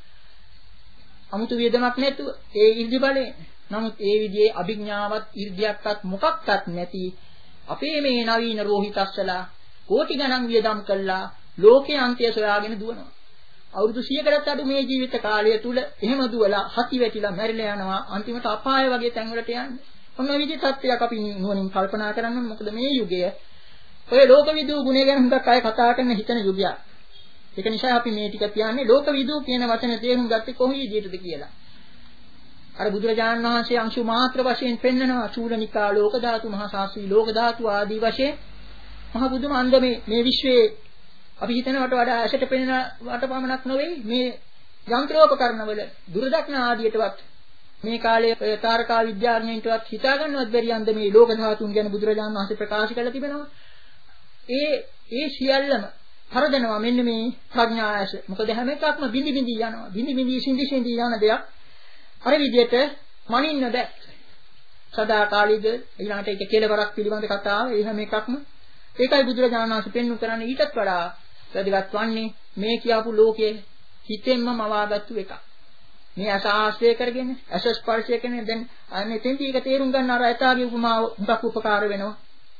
아무තු වියදමක් නැතුව ඒ 이르දි බලයෙන්. නමුත් ඒ විදිහේ අභිඥාවත් 이르දියක්වත් මොකක්වත් නැති අපේ මේ නවීන රෝහිතස්සලා කෝටි ගණන් වියදම් කළා ලෝකයේ අන්තය සොයාගෙන දුවනවා. අවුරුදු සීයකටත් අඩු මේ ජීවිත කාලය තුල එහෙම දුවලා හති වැටිලා මැරිලා යනවා. අන්තිමට අපාය වගේ තැන් වලට යන්නේ. ඔන්න විදිහ තත්ත්වයක් අපි නුවණින් කල්පනා කරන්න ඕනේ. මොකද මේ යුගය ඔය ලෝකවිදූ ගුණය ගැන හුඟක් අය කතා කරන හිතන යුගයක්. ඒක නිසා අපි මේ ටික කියන්නේ ලෝකවිදූ කියන වචන තේරුම් ගත්තේ කොහොම විදිහටද කියලා. අර බුදුරජාණන් වහන්සේ අංශු මාත්‍ර වශයෙන් පෙන්නනවා චූලනිකා ලෝක ධාතු, මහා සාස්ත්‍රී ලෝක ධාතු ආදී වශයෙන් මහ බුදුම අන්දමේ මේ විශ්වයේ අපි හිතනවට වඩා ඇසට පෙනෙන වට පමණක් නොවේ මේ යන්ත්‍රෝපකරණවල දුරදක්න ආදියටවත් මේ කාලයේ තාරකා විද්‍යාඥයින්ටවත් හිතා ගන්නවත් බැරි අන්දමේ ලෝක ධාතුන් ගැන බුදුරජාණන් වහන්සේ ප්‍රකාශ කරලා තිබෙනවා. ඒ ඒ සියල්ලම හරදනවා මෙන්න මේ ප්‍රඥා ඇස. මොකද හැම එකක්ම බිඳි බිඳි යනවා. බිඳි බිඳි සිඳි සිඳි යන දෙයක්. අර විදිහට මනින්න බෑ. සදාකාලික ඊළඟට ඒක කෙලවරක් පිළිබඳ කතාව ඒ හැම එකක්ම ඒකයි බුදුරජාණන් වහන්සේ පෙන්වු කරන්නේ ඊටත් වඩා වැදගත් වන්නේ මේ කියපු ලෝකයේ හිතෙන්ම මවාගත්තු එකක්. මේ අස ආශ්‍රය කරගෙන අස ස්පර්ශය කරන දැන් අනේ තෙන්ටි එක තේරුම් ගන්න අර ඇතාගේ උපමාව උඹක් උපකාර වෙනවා.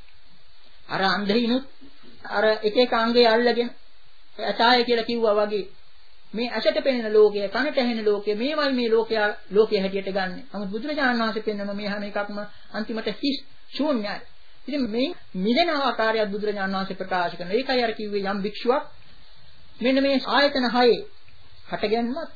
අර අන්ධිනුත් අර එක එක අංගේ අල්ලගෙන ඇතාය කියලා කිව්වා වගේ මේ ඇසට පෙනෙන ලෝකය, කනට ඇහෙන ලෝකය මේවයි මේ ලෝකයා ලෝකයේ හැටියට ගන්න. නමුත් බුදුරජාණන් වහන්සේ පෙන්වන මේ හැම එකක්ම අන්තිමට හිස් ශූන්‍යයි. ඉතින් මේ මිදෙන ආකාරයක් බුදුරජාණන් වහන්සේ ප්‍රකාශ කරනවා. ඒකයි අර කිව්වේ යම් භික්ෂුවක් මෙන්න මේ ආයතන හයේ හටගැන්මත්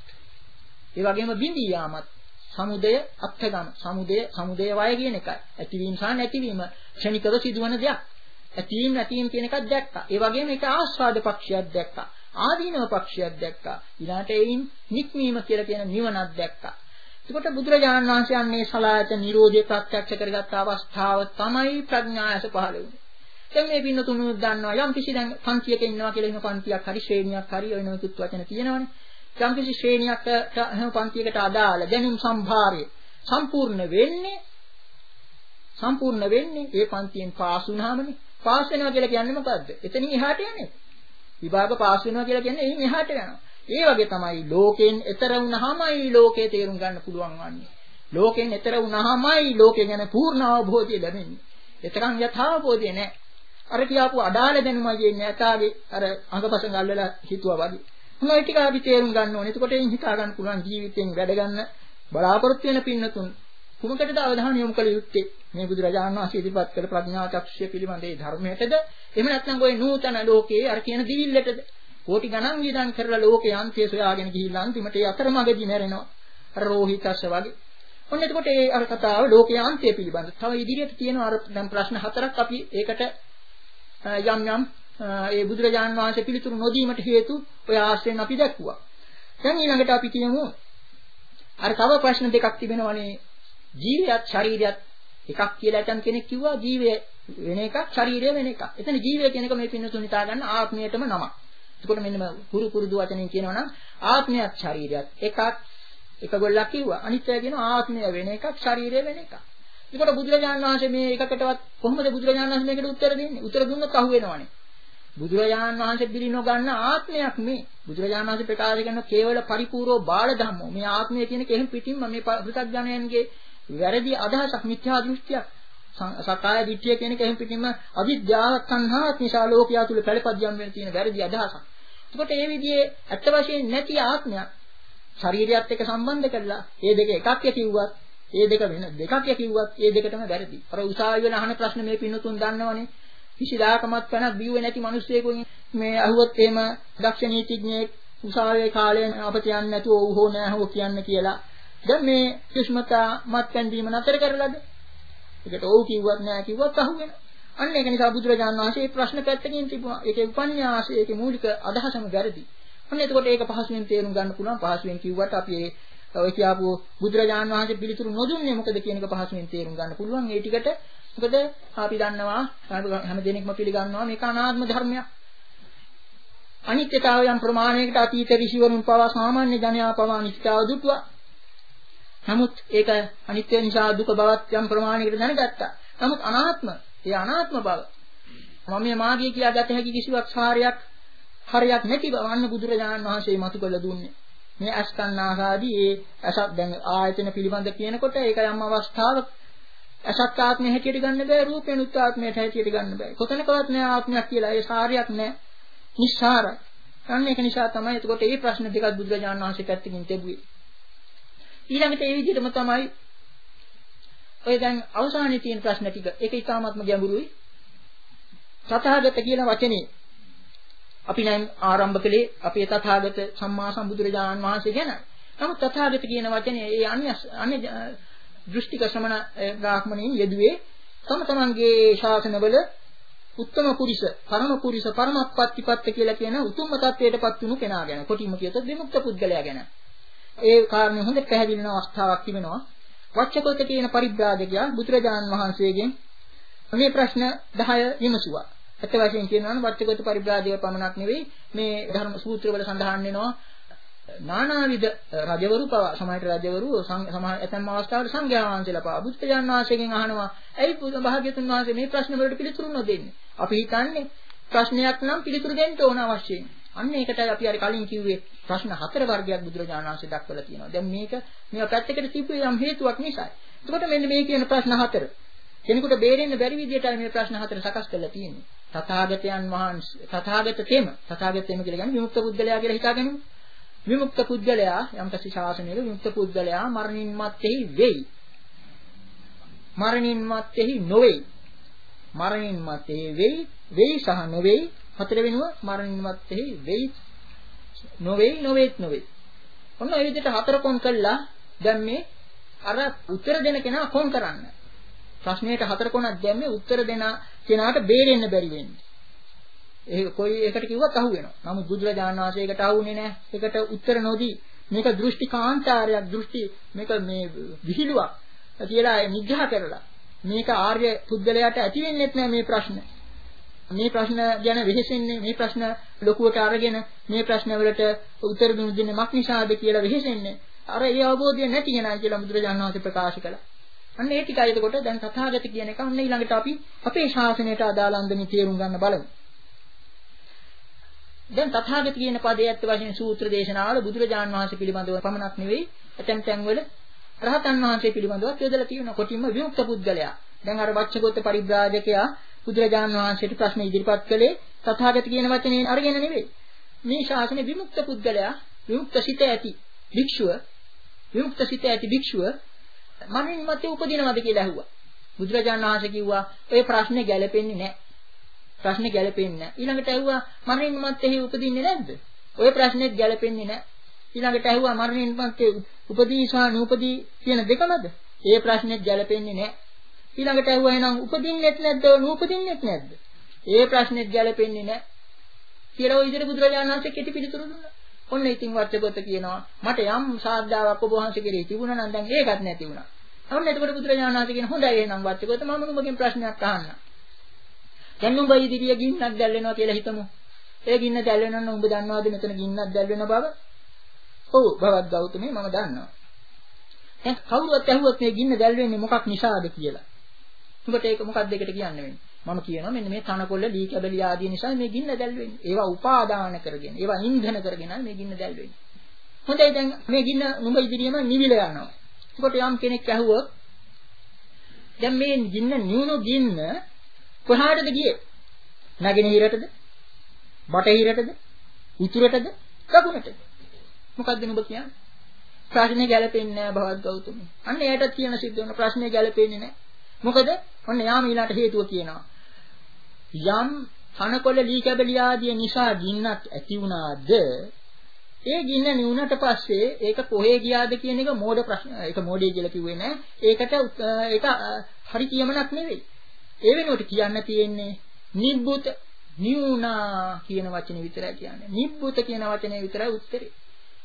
ඒ වගේම බිඳී යාමත් සමුදය අත්ථගම සමුදය සමුදය වය කියන එකයි. ඇතිවීම සහ නැතිවීම ක්ෂණිකව සිදුවන දෙයක්. ඇතිවීම නැතිවීම කියන එකක් දැක්කා. ඒ වගේම ඒක ආස්වාද පක්ෂයක් දැක්කා. ආදීනව පක්ෂයක් දැක්කා. ඊළාට එයින් නික්මීම කියලා කියන නිවනක් දැක්කා. එතකොට බුදුරජාණන් වහන්සේ අන්නේ සලායත නිරෝධය ප්‍රත්‍යක්ෂ කරගත් අවස්ථාව තමයි ප්‍රඥායස පහළ වෙන්නේ. දැන් මේ පින්නතුණු දන්නවා යම් කිසි දැන් පන්තියක ඉන්නවා කියලා එහෙම පන්තියක් හරි ශ්‍රේණියක් හරි ඔය නොයෙකුත් වචන තියෙනවනේ. යම් කිසි ශ්‍රේණියකට එහෙම පන්තියකට අදාළ දැනුම් සම්භාරය සම්පූර්ණ වෙන්නේ සම්පූර්ණ වෙන්නේ ඒ පන්තියෙන් පාස් වුණාමනේ. පාස් වෙනවා කියලා කියන්නේ මොකද්ද? එතනින් එහාට යන්නේ. විභාග පාස් වෙනවා කියලා කියන්නේ එයින් එහාට යනවා. ඒ වගේ තමයි ලෝකයෙන් එතර වුණාමයි ලෝකේ තේරුම් ගන්න පුළුවන් වන්නේ. ලෝකයෙන් එතර වුණාමයි ලෝකේ ගැන පූර්ණ අවබෝධය ලැබෙන්නේ. එතරම් යථාබෝධය නැහැ. අර කියාපු අඩාල දැනුමයි එන්නේ ඇතාගේ අර අඟපසඟ අල්ලලා හිතුවා වගේ. මොනවයි ටික අපි තේරුම් ගන්න ඕනේ. එතකොට එයින් හිතා ගන්න පුළුවන් ජීවිතයෙන් වැඩ ගන්න බලාපොරොත්තු වෙන පින්නතුන් කුමකටද අවධානය යොමු කළ යුත්තේ? මේ බුදුරජාණන් වහන්සේ ඉදිරිපත් කළ ප්‍රඥා චක්ෂය පිළිබඳ ඒ ධර්මයටද? එහෙම නැත්නම් ওই නූතන ලෝකයේ අර කියන දිවිල්ලටද? කෝටි ගණන් වියදම් කරලා ලෝකේ අන්තය සොයාගෙන ගිහිල්ලා අන්තිමට ඒ අතරමඟදී මැරෙනවා. අර රෝහිතස්ස වගේ. ඔන්න එතකොට ඒ අර කතාව ලෝකේ අන්තය පිළිබඳ. තව ඉදිරියට තියෙනවා අර දැන් ප්‍රශ්න හතරක් අපි ඒකට යම් යම් ඒ බුදුරජාණන් වහන්සේ පිළිතුරු නොදීමට හේතු ඔය ආශ්‍රයෙන් අපි දැක්කුවා. දැන් ඊළඟට අපි කියමු අර තව ප්‍රශ්න දෙකක් තිබෙනවනේ. ජීවියත් ශරීරයත් එකක් කියලා ඇතන් කෙනෙක් කිව්වා ජීවය වෙන එකක් ශරීරය වෙන එකක්. එතන ජීවය කියන එක මේ පින්නතුන් හිතා ගන්න ආත්මයටම නමක්. එතකොට මෙන්න පුරු පුරුදු වචනෙන් කියනවා නම් ආත්මයත් ශරීරයත් එකක් එක ගොල්ලක් කිව්වා. අනිත් අය කියනවා ආත්මය වෙන එකක් ශරීරය වෙන එකක්. එතකොට බුදුරජාණන් වහන්සේ මේ එකකටවත් කොහොමද බුදුරජාණන් වහන්සේ මේකට උත්තර දෙන්නේ? උත්තර දුන්නොත් අහු වෙනවනේ. බුදුරජාණන් වහන්සේ පිළි නොගන්න ආත්මයක් මේ. බුදුරජාණන් වහන්සේ ප්‍රකාශ කරන කේවල පරිපූර්ණෝ බාල ධම්මෝ. මේ ආත්මය කියන කෙහෙන් පිටින්ම මේ පෘථග්ජනයන්ගේ වැරදි අදහසක් මිත්‍යා දෘෂ්ටියක්. සකාය දිට්ඨිය කියන කෙහෙන් පිටින්ම අවිද්‍යාව සංහාත් නිසා ලෝකයා තුල පළපදියම් වෙන තියෙන වැරදි අදහසක්. එතකොට මේ විදිහේ ඇත්ත වශයෙන් නැති ආත්මයක් ශරීරයත් එක්ක සම්බන්ධ කරලා ඒ දෙක එකක් කිව්වත් ඒ දෙක වෙන දෙකක් කිව්වත් ඒ දෙකටම වැරදි. අර උසාවි වෙන අහන ප්‍රශ්න මේ පින්නතුන් දන්නවනේ. කිසිදාකමත් පැනක් බිව්වේ නැති මිනිස්සෙකුන් මේ අහුවොත් එහෙම දක්ෂ නීතිඥයෙක් උසාවියේ කාලේ අපත යන්නේ නැතුව ඔව් හෝ නෑ හෝ කියන්න කියලා. දැන් මේ කිස්මතා මත්පැන් දීම නතර කරලාද? ඒකට ඔව් කිව්වත් නෑ කිව්වත් අහුවෙනවා. අන්න ඒක නිසා බුදුරජාණන් වහන්සේ මේ ප්‍රශ්න පැත්තකින් තිබුණා. ඒකේ උපන්‍යාසය ඒකේ මූලික අදහසම වැරදි. අන්න එතකොට ඒක පහසුවෙන් තේරුම් ගන්න පුළුවන්. පහසුවෙන් කිව්වට අපි ඒ ඔය කියපු බුදුරජාණන් වහන්සේ පිළිතුරු නොදුන්නේ මොකද කියන එක පහසුවෙන් තේරුම් ගන්න පුළුවන්. ඒ ටිකට මොකද අපි දන්නවා හැම දෙනෙක්ම පිළිගන්නවා මේක අනාත්ම ධර්මයක්. අනිත්‍යතාවය යම් ප්‍රමාණයකට අතීත ඍෂිවරුන් පවා සාමාන්‍ය ජනයා පවා අනිත්‍යතාව දුටුවා. නමුත් ඒක අනිත්‍ය නිසා දුක බවත් යම් ප්‍රමාණයකට දැනගත්තා. නමුත් අනාත්ම, ඒ අනාත්ම බව මම මේ මාගේ කියා ගත හැකි කිසිවක් සාරයක් හරයක් නැති බව අන්න බුදුරජාණන් වහන්සේ මතු කළ දුන්නේ. මේ අස්කන්නාසාදී ඒ අසත් දැන් ආයතන පිළිබඳ කියනකොට ඒක යම් අවස්ථාවක අසත් ආත්මය හැටියට ගන්න බෑ, රූපේනුත් ආත්මයට හැටියට ගන්න බෑ. කොතනකවත් නෑ ආත්මයක් කියලා. ඒ සාරයක් නෑ. නිස්සාරයි. අන්න ඒක නිසා තමයි එතකොට මේ ප්‍රශ්න දෙකක් බුදුරජාණන් වහන්සේ පැත්තකින් තිබුවේ. ඊළඟට ඒ විදිහටම තමයි ඔය දැන් අවසානයේ තියෙන ප්‍රශ්න ටික. ඒක ඉතාමත්ම ගැඹුරුයි. තථාගත කියන වචනේ අපි නම් ආරම්භ කළේ අපේ තථාගත සම්මා සම්බුදුරජාණන් වහන්සේ ගැන. නමුත් තථාගත කියන වචනේ ඒ අන්‍ය අන්‍ය දෘෂ්ටික ශ්‍රමණ බ්‍රාහ්මණයින් යෙදුවේ තම තමන්ගේ ශාසනවල උත්තම පුරිස, පරම පුරිස, පරමප්පත්තිපත්ත කියලා කියන උතුම්ම තත්වයටපත් වුණු කෙනා ගැන. කොටිම කියතොත් විමුක්ත පුද්ගලයා ගැන. ඒ කාරණේ හොඳට පැහැදිලි වෙන අවස්ථාවක් තිබෙනවා. වච්චකොත කියන පරිබ්‍රාජකයා බුදුරජාණන් වහන්සේගෙන් මේ ප්‍රශ්න දහය විමසුවා. අත වශයෙන් කියනවා නම් වච්චකොත පරිබ්‍රාජකව පමණක් නෙවෙයි මේ ධර්ම සූත්‍රවල සඳහන් වෙනවා නානාවිද රජවරු පවා සමහර රජවරු සමහර ඇතැම් අවස්ථාවල සංඝයා වහන්සේලා පවා බුදුරජාණන් වහන්සේගෙන් අහනවා ඇයි භාග්‍යතුන් වහන්සේ මේ ප්‍රශ්න වලට පිළිතුරු නොදෙන්නේ? අපි හිතන්නේ ප්‍රශ්නයක් නම් පිළිතුරු දෙන්න ඕන අවශ්‍යයි. අන්න ඒකටයි අපි අර කලින් කිව්වේ ප්‍රශ්න හතර වර්ගයක් බුදුරජාණන් වහන්සේ දක්වලා තියෙනවා. දැන් මේක මේවා පැත්තකට තිබුවේ යම් හේතුවක් නිසායි. එතකොට මෙන්න මේ කියන ප්‍රශ්න හතර කෙනෙකුට බේරෙන්න බැරි විදිහටයි මේ ප්‍රශ්න හතර සකස් කරලා තියෙන්නේ. තථාගතයන් වහන්සේ තථාගත තෙම තථාගත තෙම කියලා කියන්නේ විමුක්ත පුද්ගලයා කියලා හිතාගනිමු. විමුක්ත පුද්ගලයා යම් කිසි ශාසනයක විමුක්ත පුද්ගලයා මරණින් මත්තේහි වෙයි. මරණින් මත්තේහි නොවේයි. මරණින් මත්තේහි වෙයි, වෙයි සහ නොවේයි. හතර වෙනුව මරණින් මත්තේහි වෙයි, නොවේයි, නොවේත් නොවේයි. ඔන්න ඒ විදිහට හතර කොන් කළා. දැන් මේ අර උත්තර දෙන කෙනා කොන් කරන්න. ප්‍රශ්නයට හතර කොනක් දැම්මේ උත්තර දෙන කෙනාට බේරෙන්න බැරි වෙන්නේ. ඒ කොයි එකට කිව්වත් අහු වෙනවා. නමුත් බුදුරජාණන් වහන්සේ ඒකට අහුනේ නැහැ. ඒකට උත්තර නොදී මේක දෘෂ්ටි කාන්තාරයක් දෘෂ්ටි මේක මේ විහිළුවක් කියලා නිග්‍රහ කරලා මේක ආර්ය පුද්ගලයාට ඇති වෙන්නේ නැහැ මේ ප්‍රශ්න. මේ ප්‍රශ්න ගැන වෙහෙසෙන්නේ මේ ප්‍රශ්න ලොකුවට අරගෙන මේ ප්‍රශ්න වලට උත්තර දුන්නේ මක් නිසාද කියලා වෙහෙසෙන්නේ. අර ඒ අවබෝධය නැති කෙනා කියලා බුදුරජාණන් වහන්සේ ප්‍රකාශ කළා. අන්න ඒ ටිකයි එතකොට දැන් තථාගත කියන එක අන්න ඊළඟට අපි අපේ ශාසනයට අදාළ අන්දමින් තේරුම් ගන්න බලමු. දැන් තථාගත කියන පදයේ ඇත්ත වශයෙන් සූත්‍ර දේශනාවල බුදුරජාණන් වහන්සේ පිළිබඳව පමණක් නෙවෙයි ඇතැම් තැන්වල රහතන් වහන්සේ පිළිබඳව යොදලා තියෙන කොටින්ම විමුක්ත පුද්ගලයා. දැන් අර වච්චගොත්ත පරිබ්‍රාජකයා බුදුරජාණන් වහන්සේට ප්‍රශ්න ඉදිරිපත් කළේ තථාගත කියන වචනේ අරගෙන නෙවෙයි. මේ ශාසනයේ විමුක්ත පුද්ගලයා, විමුක්ත සිත ඇති භික්ෂුව, විමුක්ත සිත ඇති භික්ෂුව මනින් මතේ උපදිනවද කියලා ඇහුවා. බුදුරජාණන් වහන්සේ කිව්වා ඔය ප්‍රශ්නේ ගැලපෙන්නේ නැහැ. ප්‍රශ්නේ ගැලපෙන්නේ නැහැ. ඊළඟට ඇහුවා මරණින් මත්තේ උපදින්නේ නැද්ද? ඔය ප්‍රශ්නේත් ගැලපෙන්නේ නැහැ. ඊළඟට ඇහුවා මරණින් මත්තේ උපදී සහ නූපදී කියන දෙකමද? ඒ ප්‍රශ්නේත් ගැලපෙන්නේ නැහැ. ඊළඟට ඇහුවා එහෙනම් උපදින්නෙත් නැද්ද නූපදින්නෙත් නැද්ද? ඒ ප්‍රශ්නේත් ගැලපෙන්නේ නැහැ. කියලා ඔය විදිහට බුදුරජාණන් වහන්සේ කෙටි පිළිතුරු දුන්නා. ඔන්න ඉතින් වච්චගත කියනවා මට යම් සාධාවක් ඔබ වහන්සේ කෙරෙහි තිබුණා නම් දැන් ඒකත් නැති වුණා. ඔන්න එතකොට බුදුරජාණන් වහන්සේ කියන හොඳයි එහෙනම් වච්චගත මම නුඹගෙන් ප්‍රශ්නයක් අහන්නම්. දැන් නුඹ ඉදිරිය ගින්නක් දැල් වෙනවා කියලා හිතමු. ඒ ගින්න දැල් වෙනවා නම් නුඹ දන්නවද මෙතන ගින්නක් දැල් වෙන බව? ඔව් බවත් ගෞතමේ මම දන්නවා. දැන් කවුරුත් ඇහුවොත් මේ ගින්න දැල් වෙන්නේ මොකක් නිසාද කියලා. නුඹට ඒක මොකක්ද ඒකට කියන්න වෙන්නේ? මම කියනවා මෙන්න මේ තනකොළ ලී කැබලි ආදී නිසා මේ ගින්න දැල් වෙන්නේ. ඒවා උපාදාන කරගෙන, ඒවා ඉන්ධන කරගෙන මේ ගින්න දැල් වෙන්නේ. හොඳයි දැන් මේ ගින්න නුඹ ඉදිරියම නිවිල යනවා. ඒකට යම් කෙනෙක් ඇහුවොත් දැන් මේ ගින්න නිවුණු ගින්න කොහාටද ගියේ? නැගෙනහිරටද? බටහිරටද? උතුරටද? දකුණටද? මොකද්ද නුඹ කියන්නේ? ප්‍රශ්නේ ගැලපෙන්නේ නැහැ භවත් ගෞතමී. අන්න එයාට කියන සිද්ධ වෙන ප්‍රශ්නේ ගැලපෙන්නේ නැහැ. මොකද? ඔන්න යාම ඊළාට හේතුව කියනවා. යම් තනකොළ ලී කැබලි ආදී නිසා ගින්නක් ඇති වුණාද ඒ ගින්න නිවුණට පස්සේ ඒක කොහේ ගියාද කියන එක මෝඩ ප්‍රශ්න. ඒක මෝඩේ කියලා කිව්වේ නෑ. ඒකට ඒක හරි කියමනක් නෙවෙයි. ඒ වෙනුවට කියන්න තියෙන්නේ නිබ්බුත නිවුණා කියන වචනේ විතරයි කියන්නේ. නිබ්බුත කියන වචනේ විතරයි උත්තරේ.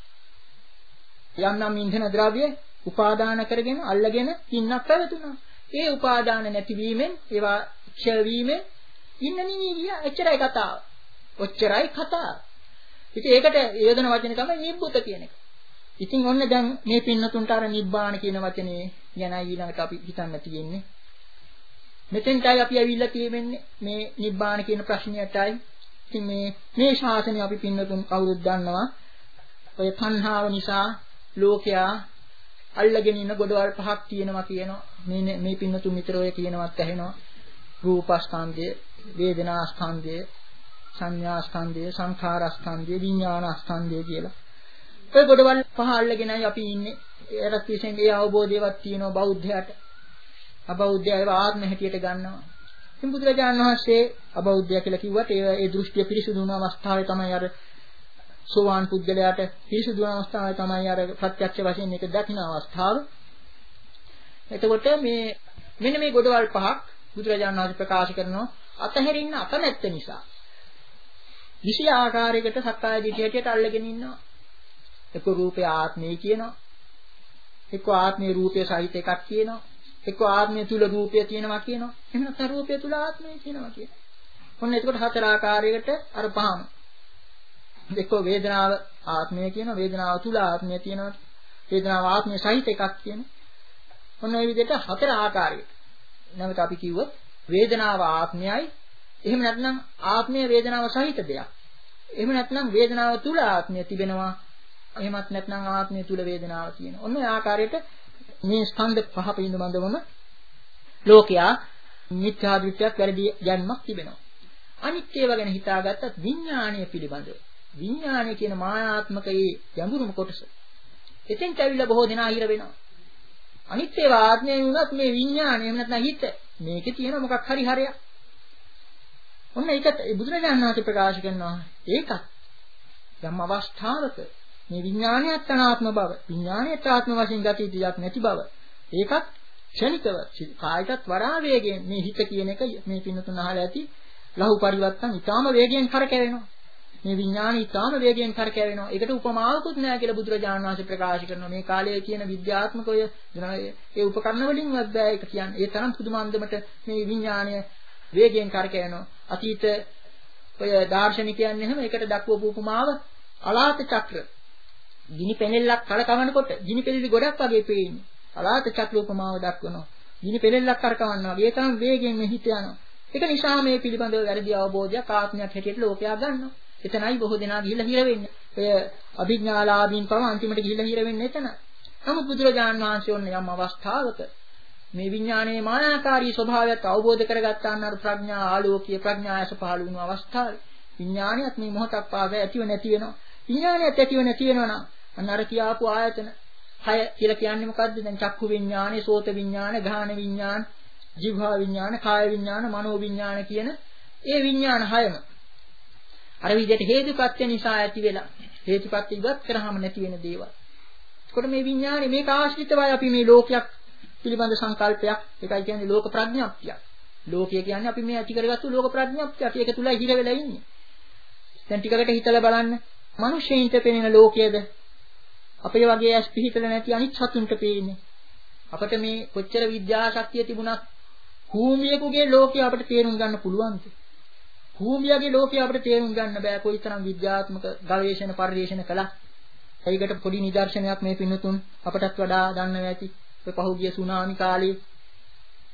යම් නම් ඉන්ධන ද්‍රව්‍ය උපාදාන කරගෙන අල්ලගෙන ගින්නක් පැවතුණා. ඒ උපාදාන නැතිවීමෙන් ඒවා ක්ෂය වීමෙන් ඉන්න නිවි ගියා. එච්චරයි කතාව. ඔච්චරයි කතාව. ඉතින් ඒකට යොදන වචනේ තමයි නිබ්බුත කියන එක. ඉතින් ඔන්න දැන් මේ පින්නතුන්ට අර නිබ්බාන කියන වචනේ ගැනයි ඊළඟට අපි හිතන්න තියෙන්නේ. මෙතෙන්ටයි අපි ඇවිල්ලා තියෙන්නේ මේ නිබ්බාන කියන ප්‍රශ්නයටයි. ඉතින් මේ මේ ශාසනය අපි පින්නතුන් කවුරුත් දන්නවා. ඔය තණ්හාව නිසා ලෝකයා අල්ලගෙන ඉන්න ගොඩවල් පහක් තියෙනවා කියනවා. මේ මේ පින්නතුන් විතර ඔය කියනවත් ඇහෙනවා. රූපස්කන්ධය, වේදනාස්කන්ධය, සංඥාස්කන්ධය, සංඛාරස්කන්ධය, විඥානස්කන්ධය කියලා. ඔය ගොඩවල් පහ අල්ලගෙනයි අපි ඉන්නේ. ඒකට විශේෂයෙන් ඒ අවබෝධයවත් තියෙනවා බෞද්ධයාට. අබෞද්ධය ඒවා ආත්ම හැටියට ගන්නවා. ඉතින් බුදුරජාණන් වහන්සේ අබෞද්ධය කියලා කිව්වට ඒ ඒ දෘෂ්ටිය පිරිසුදු වුණ අවස්ථාවේ තමයි අර සෝවාන් පුද්ගලයාට පිරිසුදු වුණ අවස්ථාවේ තමයි අර ප්‍රත්‍යක්ෂ වශයෙන් ඒක දකින්න අවස්ථාව. එතකොට මේ මෙන්න මේ ගොඩවල් පහක් බුදුරජාණන් වහන්සේ ප්‍රකාශ කරනවා අතහැරින්න අකමැත්ත නිසා. විෂය ආකාරයකට සක්කාය දිට්ඨිය හැටියට අල්ලගෙන ඉන්නවා. එක්ක රූපය ආත්මය කියනවා. එක්ක ආත්මයේ රූපය සහිත එකක් කියනවා. එක්ක ආත්මය තුල රූපය තියෙනවා කියනවා. එහෙම නැත්නම් රූපය තුල ආත්මය තියෙනවා කියනවා. ඔන්න එතකොට හතර ආකාරයකට අර පහම. එක්ක වේදනාව ආත්මය කියනවා. වේදනාව තුල ආත්මය තියෙනවා. වේදනාව ආත්මය සහිත එකක් කියනවා. ඔන්න ඒ විදිහට හතර ආකාරයකට. නැවත අපි කිව්වොත් වේදනාව ආත්මයයි. එහෙම නැත්නම් ආත්මය වේදනාව සහිත දෙයක්. එහෙම නැත්නම් වේදනාව තුල ආත්මය තිබෙනවා. එහෙමත් නැත්නම් ආත්මය තුල වේදනාව තියෙනවා. ඔන්න ඒ ආකාරයට මේ ස්කන්ධ පහ පිළිබඳවම ලෝකයා මිත්‍යා දෘෂ්ටියක් වැරදි යන්මක් තිබෙනවා. අනිත් ඒවා ගැන හිතාගත්තත් විඥාණය පිළිබඳව. විඥාණය කියන මායාත්මකයේ ගැඹුරුම කොටස. එතෙන්ට ඇවිල්ලා බොහෝ දෙනා හිර වෙනවා. අනිත් ඒවා ආත්මය වුණත් මේ විඥාණය එහෙම නැත්නම් හිත මේකේ තියෙන මොකක් හරි හරයක්. ඔන්න ඒකත් බුදුරජාණන් වහන්සේ ප්‍රකාශ කරනවා. ඒකත් යම් අවස්ථාවක මේ විඥානයත් අනාත්ම බව, විඥානයත් ආත්ම වශයෙන් ගත යුතු දෙයක් නැති බව. ඒකත් ක්ෂණිකව කායයටත් වඩා වේගයෙන් මේ හිත කියන එක මේ පින්නතුන් අහලා ඇති ලහු පරිවර්තන ඊටාම වේගයෙන් කරකැවෙනවා. මේ විඥානය ඊටාම වේගයෙන් කරකැවෙනවා. ඒකට උපමාවකුත් නැහැ කියලා බුදුරජාණන් වහන්සේ ප්‍රකාශ කරනවා. මේ කාලයේ කියන විද්‍යාත්මක ඔය ඒ උපකරණ වලින්වත් බෑ ඒක කියන්නේ. ඒ තරම් පුදුමාන්දමට මේ විඥානය වේගයෙන් කරකැවෙනවා. අතීත ඔය දාර්ශනිකයන් එහෙම ඒකට දක්වපු උපමාව අලාත චක්‍ර. ගිනි පෙනෙල්ලක් කලකවනකොට ගිනි පෙනෙලි ගොඩක් වගේ පේන්නේ. අලාත චක්‍ර උපමාව දක්වනවා. ගිනි පෙනෙල්ලක් කරකවනවා වගේ. ඒ තරම් වේගයෙන් මේ හිත යනවා. ඒක නිසා මේ පිළිබඳව වැරදි අවබෝධයක් ආත්මයක් හැටියට ලෝකයා ගන්නවා. එතනයි බොහෝ දෙනා ගිහිල්ලා හිර වෙන්නේ. ඔය අභිඥාලාභීන් පව අන්තිමට ගිහිල්ලා හිර වෙන්නේ එතන. නමුත් බුදුරජාණන් වහන්සේ ඔන්න යම් අවස්ථාවක මේ විඥානයේ මායාකාරී ස්වභාවයත් අවබෝධ කරගත්තාන් අර ප්‍රඥා ආලෝකීය ප්‍රඥායස පහළ වුණු අවස්ථාවේ විඥානියත් මේ මොහොතක් පාසා ඇතිව නැති වෙනවා. විඥානියත් ඇතිව නැති වෙනවා නම් අන්න අර කියාපු ආයතන හය කියලා කියන්නේ මොකද්ද? දැන් චක්කු විඥානේ, සෝත විඥාන, ගාහන විඥාන, જીවහා විඥාන, කාය විඥාන, මනෝ විඥාන කියන ඒ විඥාන හයම අර විදිහට හේතුපත්‍ය නිසා ඇති වෙලා හේතුපත්‍ය ඉවත් කරාම නැති වෙන දේවල්. ඒකට මේ විඥානේ මේක ආශ්‍රිතවයි අපි මේ ලෝකයක් පිළිබඳ සංකල්පයක්. ඒකයි කියන්නේ ලෝක ප්‍රඥාප්තියක්. ලෝකය කියන්නේ අපි මේ ඇති කරගත්තු ලෝක ප්‍රඥාප්තියක්. ඒක තුලයි හිර වෙලා ඉන්නේ. දැන් ටිකකට හිතලා බලන්න. මිනිස්සෙයින්ට පෙනෙන ලෝකයේද අපේ වගේ ඇස් පිහිටලා නැති අනිත් සතුන්ට පේන්නේ. අපිට මේ කොච්චර විද්‍යා ශක්තිය තිබුණත් භූමියකගේ ලෝකය අපිට තේරුම් ගන්න පුළුවන්ද? භූමියගේ ලෝකය අපිට තේරුම් ගන්න බෑ කොයිතරම් විද්‍යාත්මක ගවේෂණ පරිශන කළා. ඒකට පොඩි නිදර්ශනයක් මේ පින්නතුන් අපටත් වඩා දන්නවා ඇති. ඒ පහුගිය සුනාමි කාලේ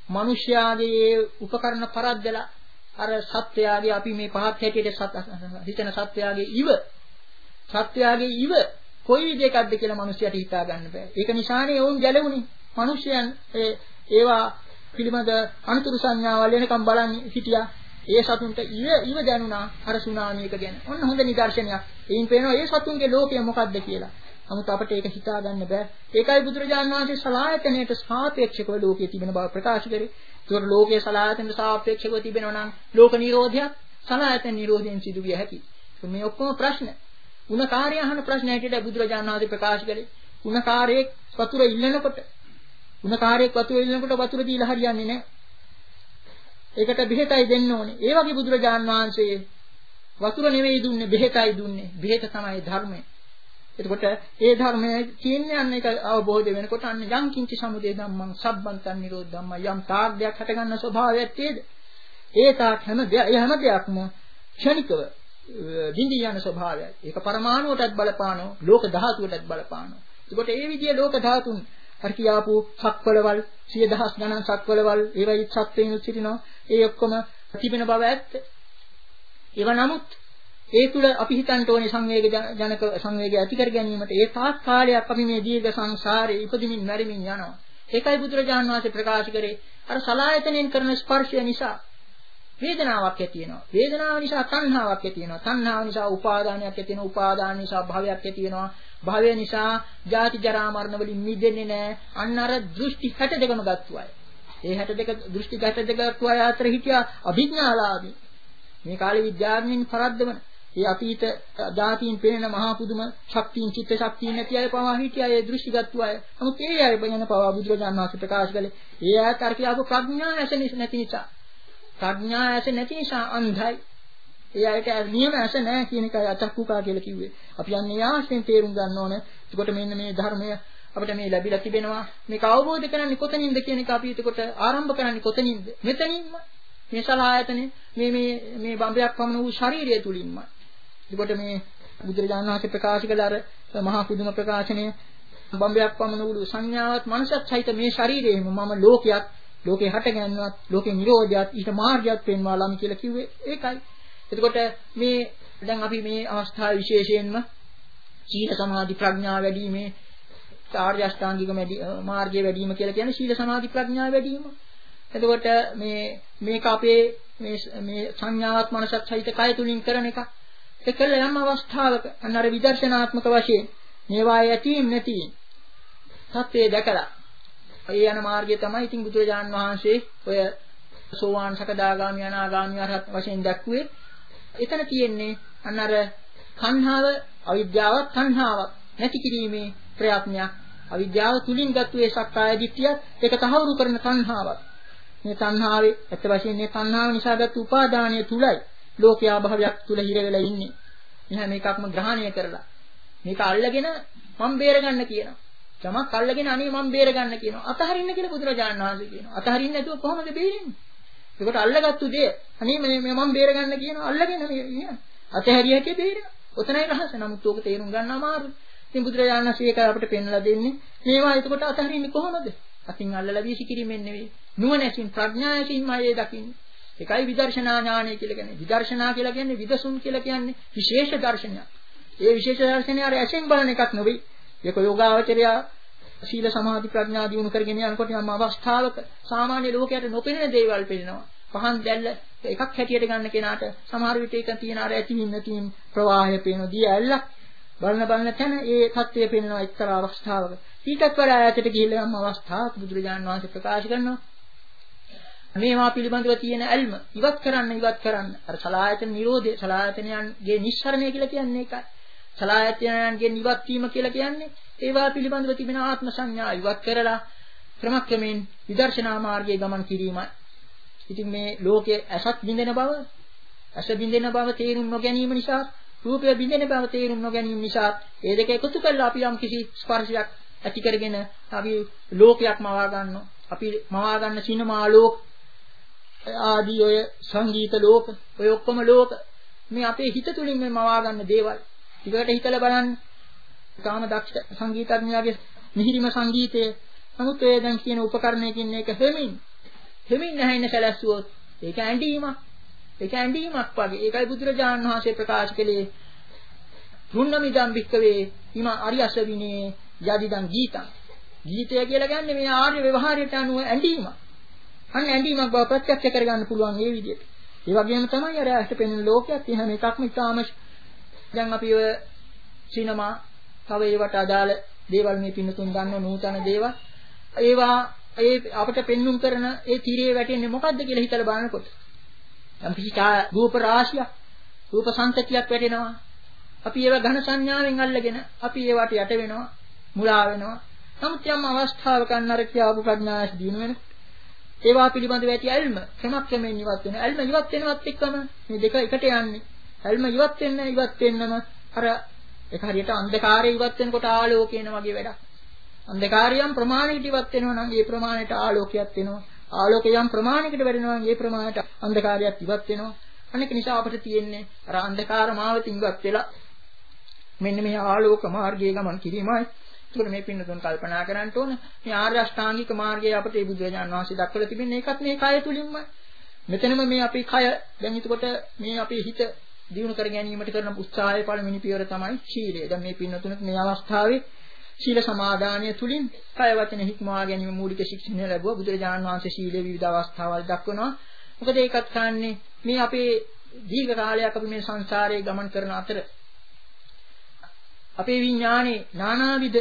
මිනිස්යාගේ උපකරණ පරද්දලා අර සත්‍යයාගේ අපි මේ පහත් හැටියට හිතන සත්‍යයාගේ ඉව සත්‍යයාගේ ඉව කොයි විදිහකටද කියලා මිනිස්යාට හිතා ගන්න බෑ. ඒක නිසානේ වුන් ගැලවුනේ. මිනිස්යන් ඒවා පිළිබඳ අනුතුරු සංඥාවල් වෙනකම් බලන් හිටියා. ඒ සතුන්ට ඉව ඉව දැනුණා අර සුනාමියක ගැන. ඔන්න හොඳ නිදර්ශනයක්. එයින් පේනවා ඒ සතුන්ගේ ලෝකය මොකක්ද කියලා. නමුත් අපිට ඒක හිතා ගන්න බෑ. ඒකයි බුදුරජාණන් වහන්සේ සලායතනයට සාපේක්ෂව ලෝකයේ තිබෙන බව ප්‍රකාශ කරේ. ඒතකොට ලෝකයේ සලායතනට සාපේක්ෂව තිබෙනවා නම් ලෝක නිරෝධයක් සලායතන නිරෝධයෙන් සිදු විය හැකියි. මේ ඔක්කොම ප්‍රශ්න. ಗುಣකාරය අහන ප්‍රශ්න හැටියට බුදුරජාණන් වහන්සේ ප්‍රකාශ කරේ. ಗುಣකාරයේ වතුර ඉල්ලනකොට ಗುಣකාරයේ වතුර ඉල්ලනකොට වතුර දීලා හරියන්නේ නැහැ. ඒකට බෙහෙතයි දෙන්න ඕනේ. ඒ වගේ බුදුරජාණන් වහන්සේ වතුර නෙවෙයි දුන්නේ බෙහෙතයි දුන්නේ. බෙහෙත තමයි ධර්මය. එතකොට ඒ ධර්මයේ කියන්නේ අන්න ඒක අවබෝධ වෙනකොට අන්න යම් කිංචි සමුදය ධම්මං සබ්බන්තං නිරෝධ ධම්මං යම් තාග්යක් හටගන්න ස්වභාවයක් තියෙද ඒ තාක් හැම හැම දෙයක්ම ක්ෂණිකව දින්දී යන ස්වභාවයයි. ඒක පරමාණුවටත් බලපානවා ලෝක ධාතුවටත් බලපානවා. එතකොට ඒ විදිහේ ලෝක ධාතුන් අර කියාපු සක්වලවල් සිය දහස් ගණන් සක්වලවල් ඒවයි සත්වයින් සිටිනවා. ඒ ඔක්කොම තිබෙන බව ඇත්ත. ඒව නමුත් ඒ තුල අපි හිතන්න ඕනේ සංවේග ජනක සංවේගය ඇති කර ගැනීමට ඒ තාක් කාලයක් අපි මේ දීර්ඝ සංසාරේ ඉපදෙමින් මැරෙමින් යනවා. ඒකයි බුදුරජාණන් වහන්සේ ප්‍රකාශ කරේ අර සලායතනෙන් කරන ස්පර්ශය නිසා වේදනාවක් ඇති වෙනවා. වේදනාව නිසා තණ්හාවක් ඇති වෙනවා. තණ්හාව නිසා උපාදානයක් ඇති වෙනවා. උපාදාන නිසා භවයක් ඇති වෙනවා. භවය නිසා ජාති ජරා මරණ වලින් මිදෙන්නේ නැහැ. අන්න අර දෘෂ්ටි හැටදෙකම ගත්තු අය. ඒ හැටදෙක දෘෂ්ටි හැටදෙක ගත්තු අය අතර හිටියා අභිඥාලාභී. මේ කාලේ විද්‍යාඥයින් පරද්දවන ඒ අතීත ධාතීන් පෙනෙන මහා පුදුම ශක්තියින් චිත්ත ශක්තියින් නැති අය පවා හිටියා ඒ දෘෂ්ටිගත්තු අය. නමුත් ඒ අය බයන පවා බුදුරජාණන් වහන්සේ ප්‍රකාශ කළේ ඒ අය තර්කයාව ප්‍රඥා ඇස නැති නිසා. ප්‍රඥා ඇස නැති නිසා අන්ධයි. ඒ අයට නියම ඇස නැහැ කියන එකයි අචක්කුකා කියලා කිව්වේ. අපි යන්නේ යාශ්‍රයෙන් තේරුම් ගන්න ඕන. එතකොට මෙන්න මේ ධර්මය අපිට මේ ලැබිලා තිබෙනවා. මේක අවබෝධ කරන්නේ කොතනින්ද කියන එක අපි එතකොට ආරම්භ කරන්නේ කොතනින්ද? මෙතනින්ම. මේ සලආයතනේ මේ මේ මේ බඹයක් පමණ වූ ශරීරය තුලින්ම. එතකොට මේ බුදුරජාණන් වහන්සේ ප්‍රකාශ කළ අර මහා පුදුම ප්‍රකාශනය බඹයක් පමණ වූ සංඥාවත් මනසත් සහිත මේ ශරීරයේම මම ලෝකයක් ලෝකේ හට ගැන්වත් ලෝකේ නිරෝධයත් ඊට මාර්ගයක් පෙන්වා ළම කියලා කිව්වේ ඒකයි. එතකොට මේ දැන් අපි මේ අවස්ථාවේ විශේෂයෙන්ම සීල සමාධි ප්‍රඥා වැඩිීමේ ආර්ය අෂ්ටාංගික මාර්ගය වැඩිම කියලා කියන්නේ සීල සමාධි ප්‍රඥා වැඩිම. එතකොට මේ මේක අපේ මේ මේ සංඥාවත් මනසත් සහිත කය තුලින් කරන එක. ඒකල යම් අවස්ථාවක අන්නර විදර්ශනාත්මක වශයෙන් මේවා ඇතීම් නැතිීම් සත්‍යය දැකලා ඒ යන මාර්ගය තමයි ඉතින් බුදුරජාන් වහන්සේ ඔය සෝවාන් සකදාගාමි අනාගාමි අරහත් වශයෙන් දැක්ුවේ. එතන තියෙන්නේ අන්නර තණ්හාව අවිද්‍යාව තණ්හාව නැති කිරීමේ ප්‍රයත්නයක්. අවිද්‍යාව තුලින් ගත්තු ඒ සක්කාය දිට්ඨිය ඒක තහවුරු කරන තණ්හාවක්. මේ තණ්හාවේ ඇත්ත වශයෙන් මේ තණ්හාව නිසා ගත්තු උපාදානය තුලයි ලෝකයා භවයක් තුල හිර වෙලා ඉන්නේ. මෙහා මේකක්ම ග්‍රහණය කරලා මේක අල්ලගෙන මම බේර ගන්න කියනවා. තමක් අල්ලගෙන අනේ මම බේර ගන්න කියනවා. අතහරින්න කියලා බුදුරජාණන් වහන්සේ කියනවා. අතහරින්න නැතුව කොහොමද බේරෙන්නේ? ඒකට අල්ලගත්තු දේ අනේ මේ මම බේර ගන්න කියනවා. අල්ලගෙන මේ අතහැරිය හැකි බේරෙනවා. ඔතනයි රහස. නමුත් ඕක තේරුම් ගන්න අමාරුයි. ඉතින් බුදුරජාණන් වහන්සේ ඒක අපිට පෙන්වලා දෙන්නේ මේවා එතකොට අතහරින්නේ කොහොමද? අතින් අල්ලලා වීසි කිරීමෙන් නෙවෙයි. නුවණැසින් ප්‍රඥාවකින්මයි ඒ දකින්නේ. ඒකයි විදර්ශනා ඥානය කියලා කියන්නේ. විදර්ශනා කියලා කියන්නේ විදසුන් කියලා කියන්නේ විශේෂ දර්ශනයක්. ඒ විශේෂ දර්ශනය අර ඇසෙන් බලන එකක් නෙවෙයි. ඒක යෝගාවචරය සීල සමාධි ප්‍රඥා දියුණු කරගෙන යනකොට යම් අවස්ථාවක සාමාන්‍ය ලෝකයට නොපෙනෙන දේවල් පෙනෙනවා. පහන් දැල්ල එකක් හැටියට ගන්න කෙනාට සමහර විට ඒක තියෙන අර ඇතිවීම නැතිවීම ප්‍රවාහය පේනවා. දී ඇල්ලක් බලන බලන තැන ඒ தත්ත්වය පෙනෙනවා එක්තරා අවස්ථාවක. ඊටත් වඩා ඈතට ගිහිල්ලා යම් අවස්ථාවක් බුදුරජාණන් වහන්සේ ප්‍රකාශ කරනවා. මේවා පිළිබඳව තියෙන ඇල්ම ඉවත් කරන්න ඉවත් කරන්න. අර සලායතන නිරෝධය සලායතනයන්ගේ නිස්සරණය කියලා කියන්නේ ඒකයි. සලායතනයන්ගේ නිවත් වීම කියලා කියන්නේ ඒවා පිළිබඳව තිබෙන ආත්ම සංඥා ඉවත් කරලා ක්‍රමක්‍රමයෙන් විදර්ශනා මාර්ගයේ ගමන් කිරීමයි. ඉතින් මේ ලෝකයේ ඇසත් බිඳෙන බව, ඇස බිඳෙන බව තේරුම් නොගැනීම නිසා, රූපය බිඳෙන බව තේරුම් නොගැනීම නිසා, ඒ දෙක එකතු කරලා අපි යම් කිසි ස්පර්ශයක් ඇති කරගෙන අපි ලෝකයක් මවා ගන්නවා. අපි මවා ගන්න සිනමා ලෝක ආදී ඔය සංගීත ලෝක, ඔය ඔක්කොම ලෝක මේ අපේ හිත තුලින් මේ මවා ගන්න දේවල්. ටිකට හිතලා බලන්න. කාම දක්ෂ සංගීතඥයාගේ මිහිරිම සංගීතය. නමුත් ඔය දැන් කියන උපකරණයකින් මේක හැමින් හිමින් නැහින්න සැලැස්සුවොත් ඒක ඇඬීමක්. ඒක ඇඬීමක් වගේ. ඒකයි බුදුරජාණන් වහන්සේ ප්‍රකාශ කළේ රුන්නමිදම් භික්කවේ හිම අරියස විනේ යදිදං ගීතං. ගීතය කියලා කියන්නේ මේ ආර්ය ව්‍යවහාරයට අනුව ඇඬීමක්. අන්න ඇඬීමක් බව ප්‍රත්‍යක්ෂ කරගන්න පුළුවන් මේ විදිහට. ඒ වගේම තමයි අර ඇස්ට පෙනෙන ලෝකයක් එහෙම එකක්ම ඉතාම දැන් අපි ඔය සිනමා තව ඒවට අදාළ දේවල් මේ පින්නතුන් ගන්න නූතන දේවල් ඒවා ඒ අපිට පෙන්눔 කරන ඒ තීරයේ වැටෙන්නේ මොකද්ද කියලා හිතලා බලනකොට යම් කිසි රූප රාශියක් රූප සංතතියක් වැටෙනවා. අපි ඒවා ඝන සංඥාවෙන් අල්ලගෙන අපි ඒවට යට වෙනවා මුලා වෙනවා. නමුත් යම් අවස්ථාවක අන්නර කියාපු ප්‍රඥාවස් දිනු වෙන ඒවා පිළිබඳව ඇති ඇල්ම ක්‍රමක්‍රමයෙන් ඉවත් වෙනවා. ඇල්ම ඉවත් වෙනවත් එක්කම මේ දෙක එකට යන්නේ. ඇල්ම ඉවත් වෙන්න ඉවත් වෙන්නම අර ඒක හරියට අන්ධකාරය ඉවත් වෙනකොට ආලෝකය එන වගේ වැඩක්. අන්ධකාරයම් ප්‍රමාණයකට ඉවත් වෙනවා නම් ඒ ප්‍රමාණයට ආලෝකයක් වෙනවා. ආලෝකයම් ප්‍රමාණයකට වැඩෙනවා නම් ඒ ප්‍රමාණයට අන්ධකාරයත් ඉවත් වෙනවා. අනික නිසා අපිට තියෙන්නේ අර අන්ධකාර මාවතින් ඉවත් වෙලා මෙන්න මේ ආලෝක මාර්ගයේ ගමන් කිරීමයි. ඒකට මේ පින්නතුන් කල්පනා කරන්න ඕන මේ ආර්ය අෂ්ටාංගික මාර්ගය අපිට මේ බුදුරජාණන් වහන්සේ දක්වලා තිබෙන්නේ ඒකත් මේ කය තුලින්ම. මෙතනම මේ අපේ කය දැන් එතකොට මේ අපේ හිත දියුණු කර ගැනීමට කරන උත්සාහයේ පළවෙනි පියවර තමයි සීලය. දැන් මේ පින්නතුන්ට මේ අවස්ථාවේ සීල සමාදානය තුලින් කය වචන හික්මවා ගැනීම මූලික ශික්ෂණය ලැබුවා. බුදුරජාණන් වහන්සේ සීලේ විවිධ අවස්ථාවල් දක්වනවා. මොකද ඒකත් කාන්නේ මේ අපේ දීර්ඝ කාලයක් අපි මේ සංසාරයේ ගමන් කරන අතර අපේ විඥානේ නානාවිද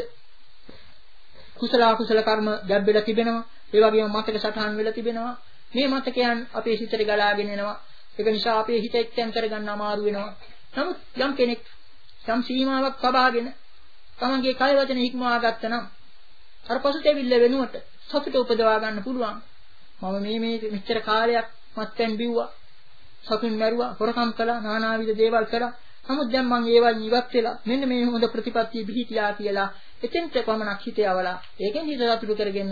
කුසල අකුසල කර්ම ගැබ්බෙලා තිබෙනවා. ඒ වගේම මතක සටහන් වෙලා තිබෙනවා. මේ මතකයන් අපේ හිතට ගලාගෙන එනවා. ඒක නිසා අපේ හිත එක්තෙන් කරගන්න අමාරු වෙනවා. නමුත් යම් කෙනෙක් සම් සීමාවක් තබාගෙන තමන්ගේ කය වචන හික්මවා ගත්තනම් අර පසුතැවිල්ල වෙනුවට සතුට උපදවා ගන්න පුළුවන්. මම මේ මේ මෙච්චර කාලයක් මත්පැන් බිව්වා, සතුන් මැරුවා, හොරකම් කළා, නානාවිද දේවල් කළා. නමුත් දැන් මම ඒවල් ඉවත් වෙලා මෙන්න මේ හොඳ ප්‍රතිපත්තිය පිහිටියා කියලා එතෙන්ට පමණක් හිත යවලා ඒකෙන් හිත සතුටු කරගෙන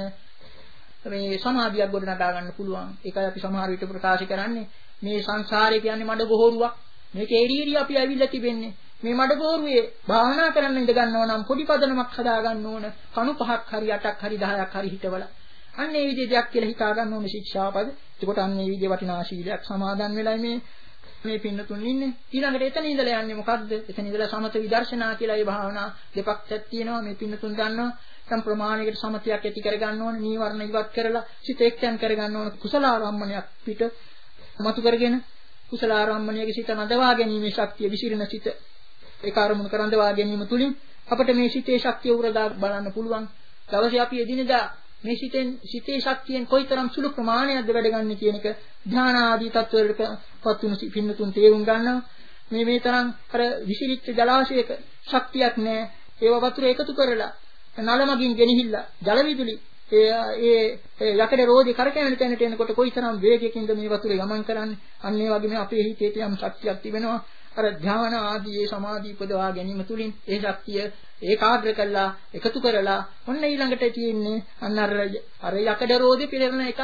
මේ සමාධියක් ගොඩනගා ගන්න පුළුවන්. ඒකයි අපි සමහර විට ප්‍රකාශ කරන්නේ මේ සංසාරය කියන්නේ මඩ බොහෝරුවක්. මේක එරියරි අපි ඇවිල්ලා තිබෙන්නේ. මේ මඩ බොහෝරුවේ භාවනා කරන්න ඉඳ ගන්නවා නම් පොඩි පදනමක් හදා ගන්න ඕන. කණු පහක් හරි අටක් හරි දහයක් හරි හිටවලා. අන්න ඒ විදිහේ දෙයක් කියලා හිතා ගන්න ඕනේ ශික්ෂාපද. එතකොට අන්න ඒ විදිහේ වටිනා ශීලයක් සමාදන් වෙලයි මේ මේ පින්නතුන් ඉන්නේ. ඊළඟට එතන ඉඳලා යන්නේ මොකද්ද? එතන ඉඳලා සමත විදර්ශනා කියලා ඒ භාවනා දෙපක්ෂයක් තියෙනවා. මේ පින්නතුන් දන්නවා. සම් ප්‍රමාණයකට සමතයක් ඇති කර ගන්න ඕනේ. නීවරණ ඉවත් කරලා සිත එක්තෙන් කර ගන්න ඕනේ. කුසල ආරම්මණයක් පිට මතු කරගෙන කුසල ආරම්මණයේ සිත නදවා ගැනීමේ ශක්තිය විසිරෙන සිත ඒක ආරමුණු කරඳවා ගැනීම තුලින් අපිට මේ සිතේ ශක්තිය උරදා බලන්න පුළුවන්. දවසේ අපි එදිනෙදා මේ සිතෙන් සිතේ ශක්තියෙන් කොයිතරම් සුළු ප්‍රමාණයක්ද වැඩගන්නේ කියන එක ධ්‍යාන ආදී තත්ත්වවලට පත් වුණු පින්නතුන් තේරුම් ගන්නවා. මේ මේ තරම් අර විසිරිච්ච ජලාශයක ශක්තියක් නැහැ. ඒව වතුර එකතු කරලා නලමගින් ගෙනහිල්ලා ජල විදුලි ඒ ඒ යකඩ රෝදේ කරකැවෙන තැනට එනකොට කොයිතරම් වේගයකින්ද මේ වතුර ගමන් කරන්නේ. අන්න ඒ වගේම අපේ හිතේ යම් ශක්තියක් තිබෙනවා. අර ධ්‍යාන ආදී ඒ සමාධි උපදවා ගැනීම තුලින් ඒ ශක්තිය ඒකාග්‍ර කළා එකතු කරලා ඔන්න ඊළඟට තියෙන්නේ අන්න අර අර යකඩ රෝදේ පිරෙන එක.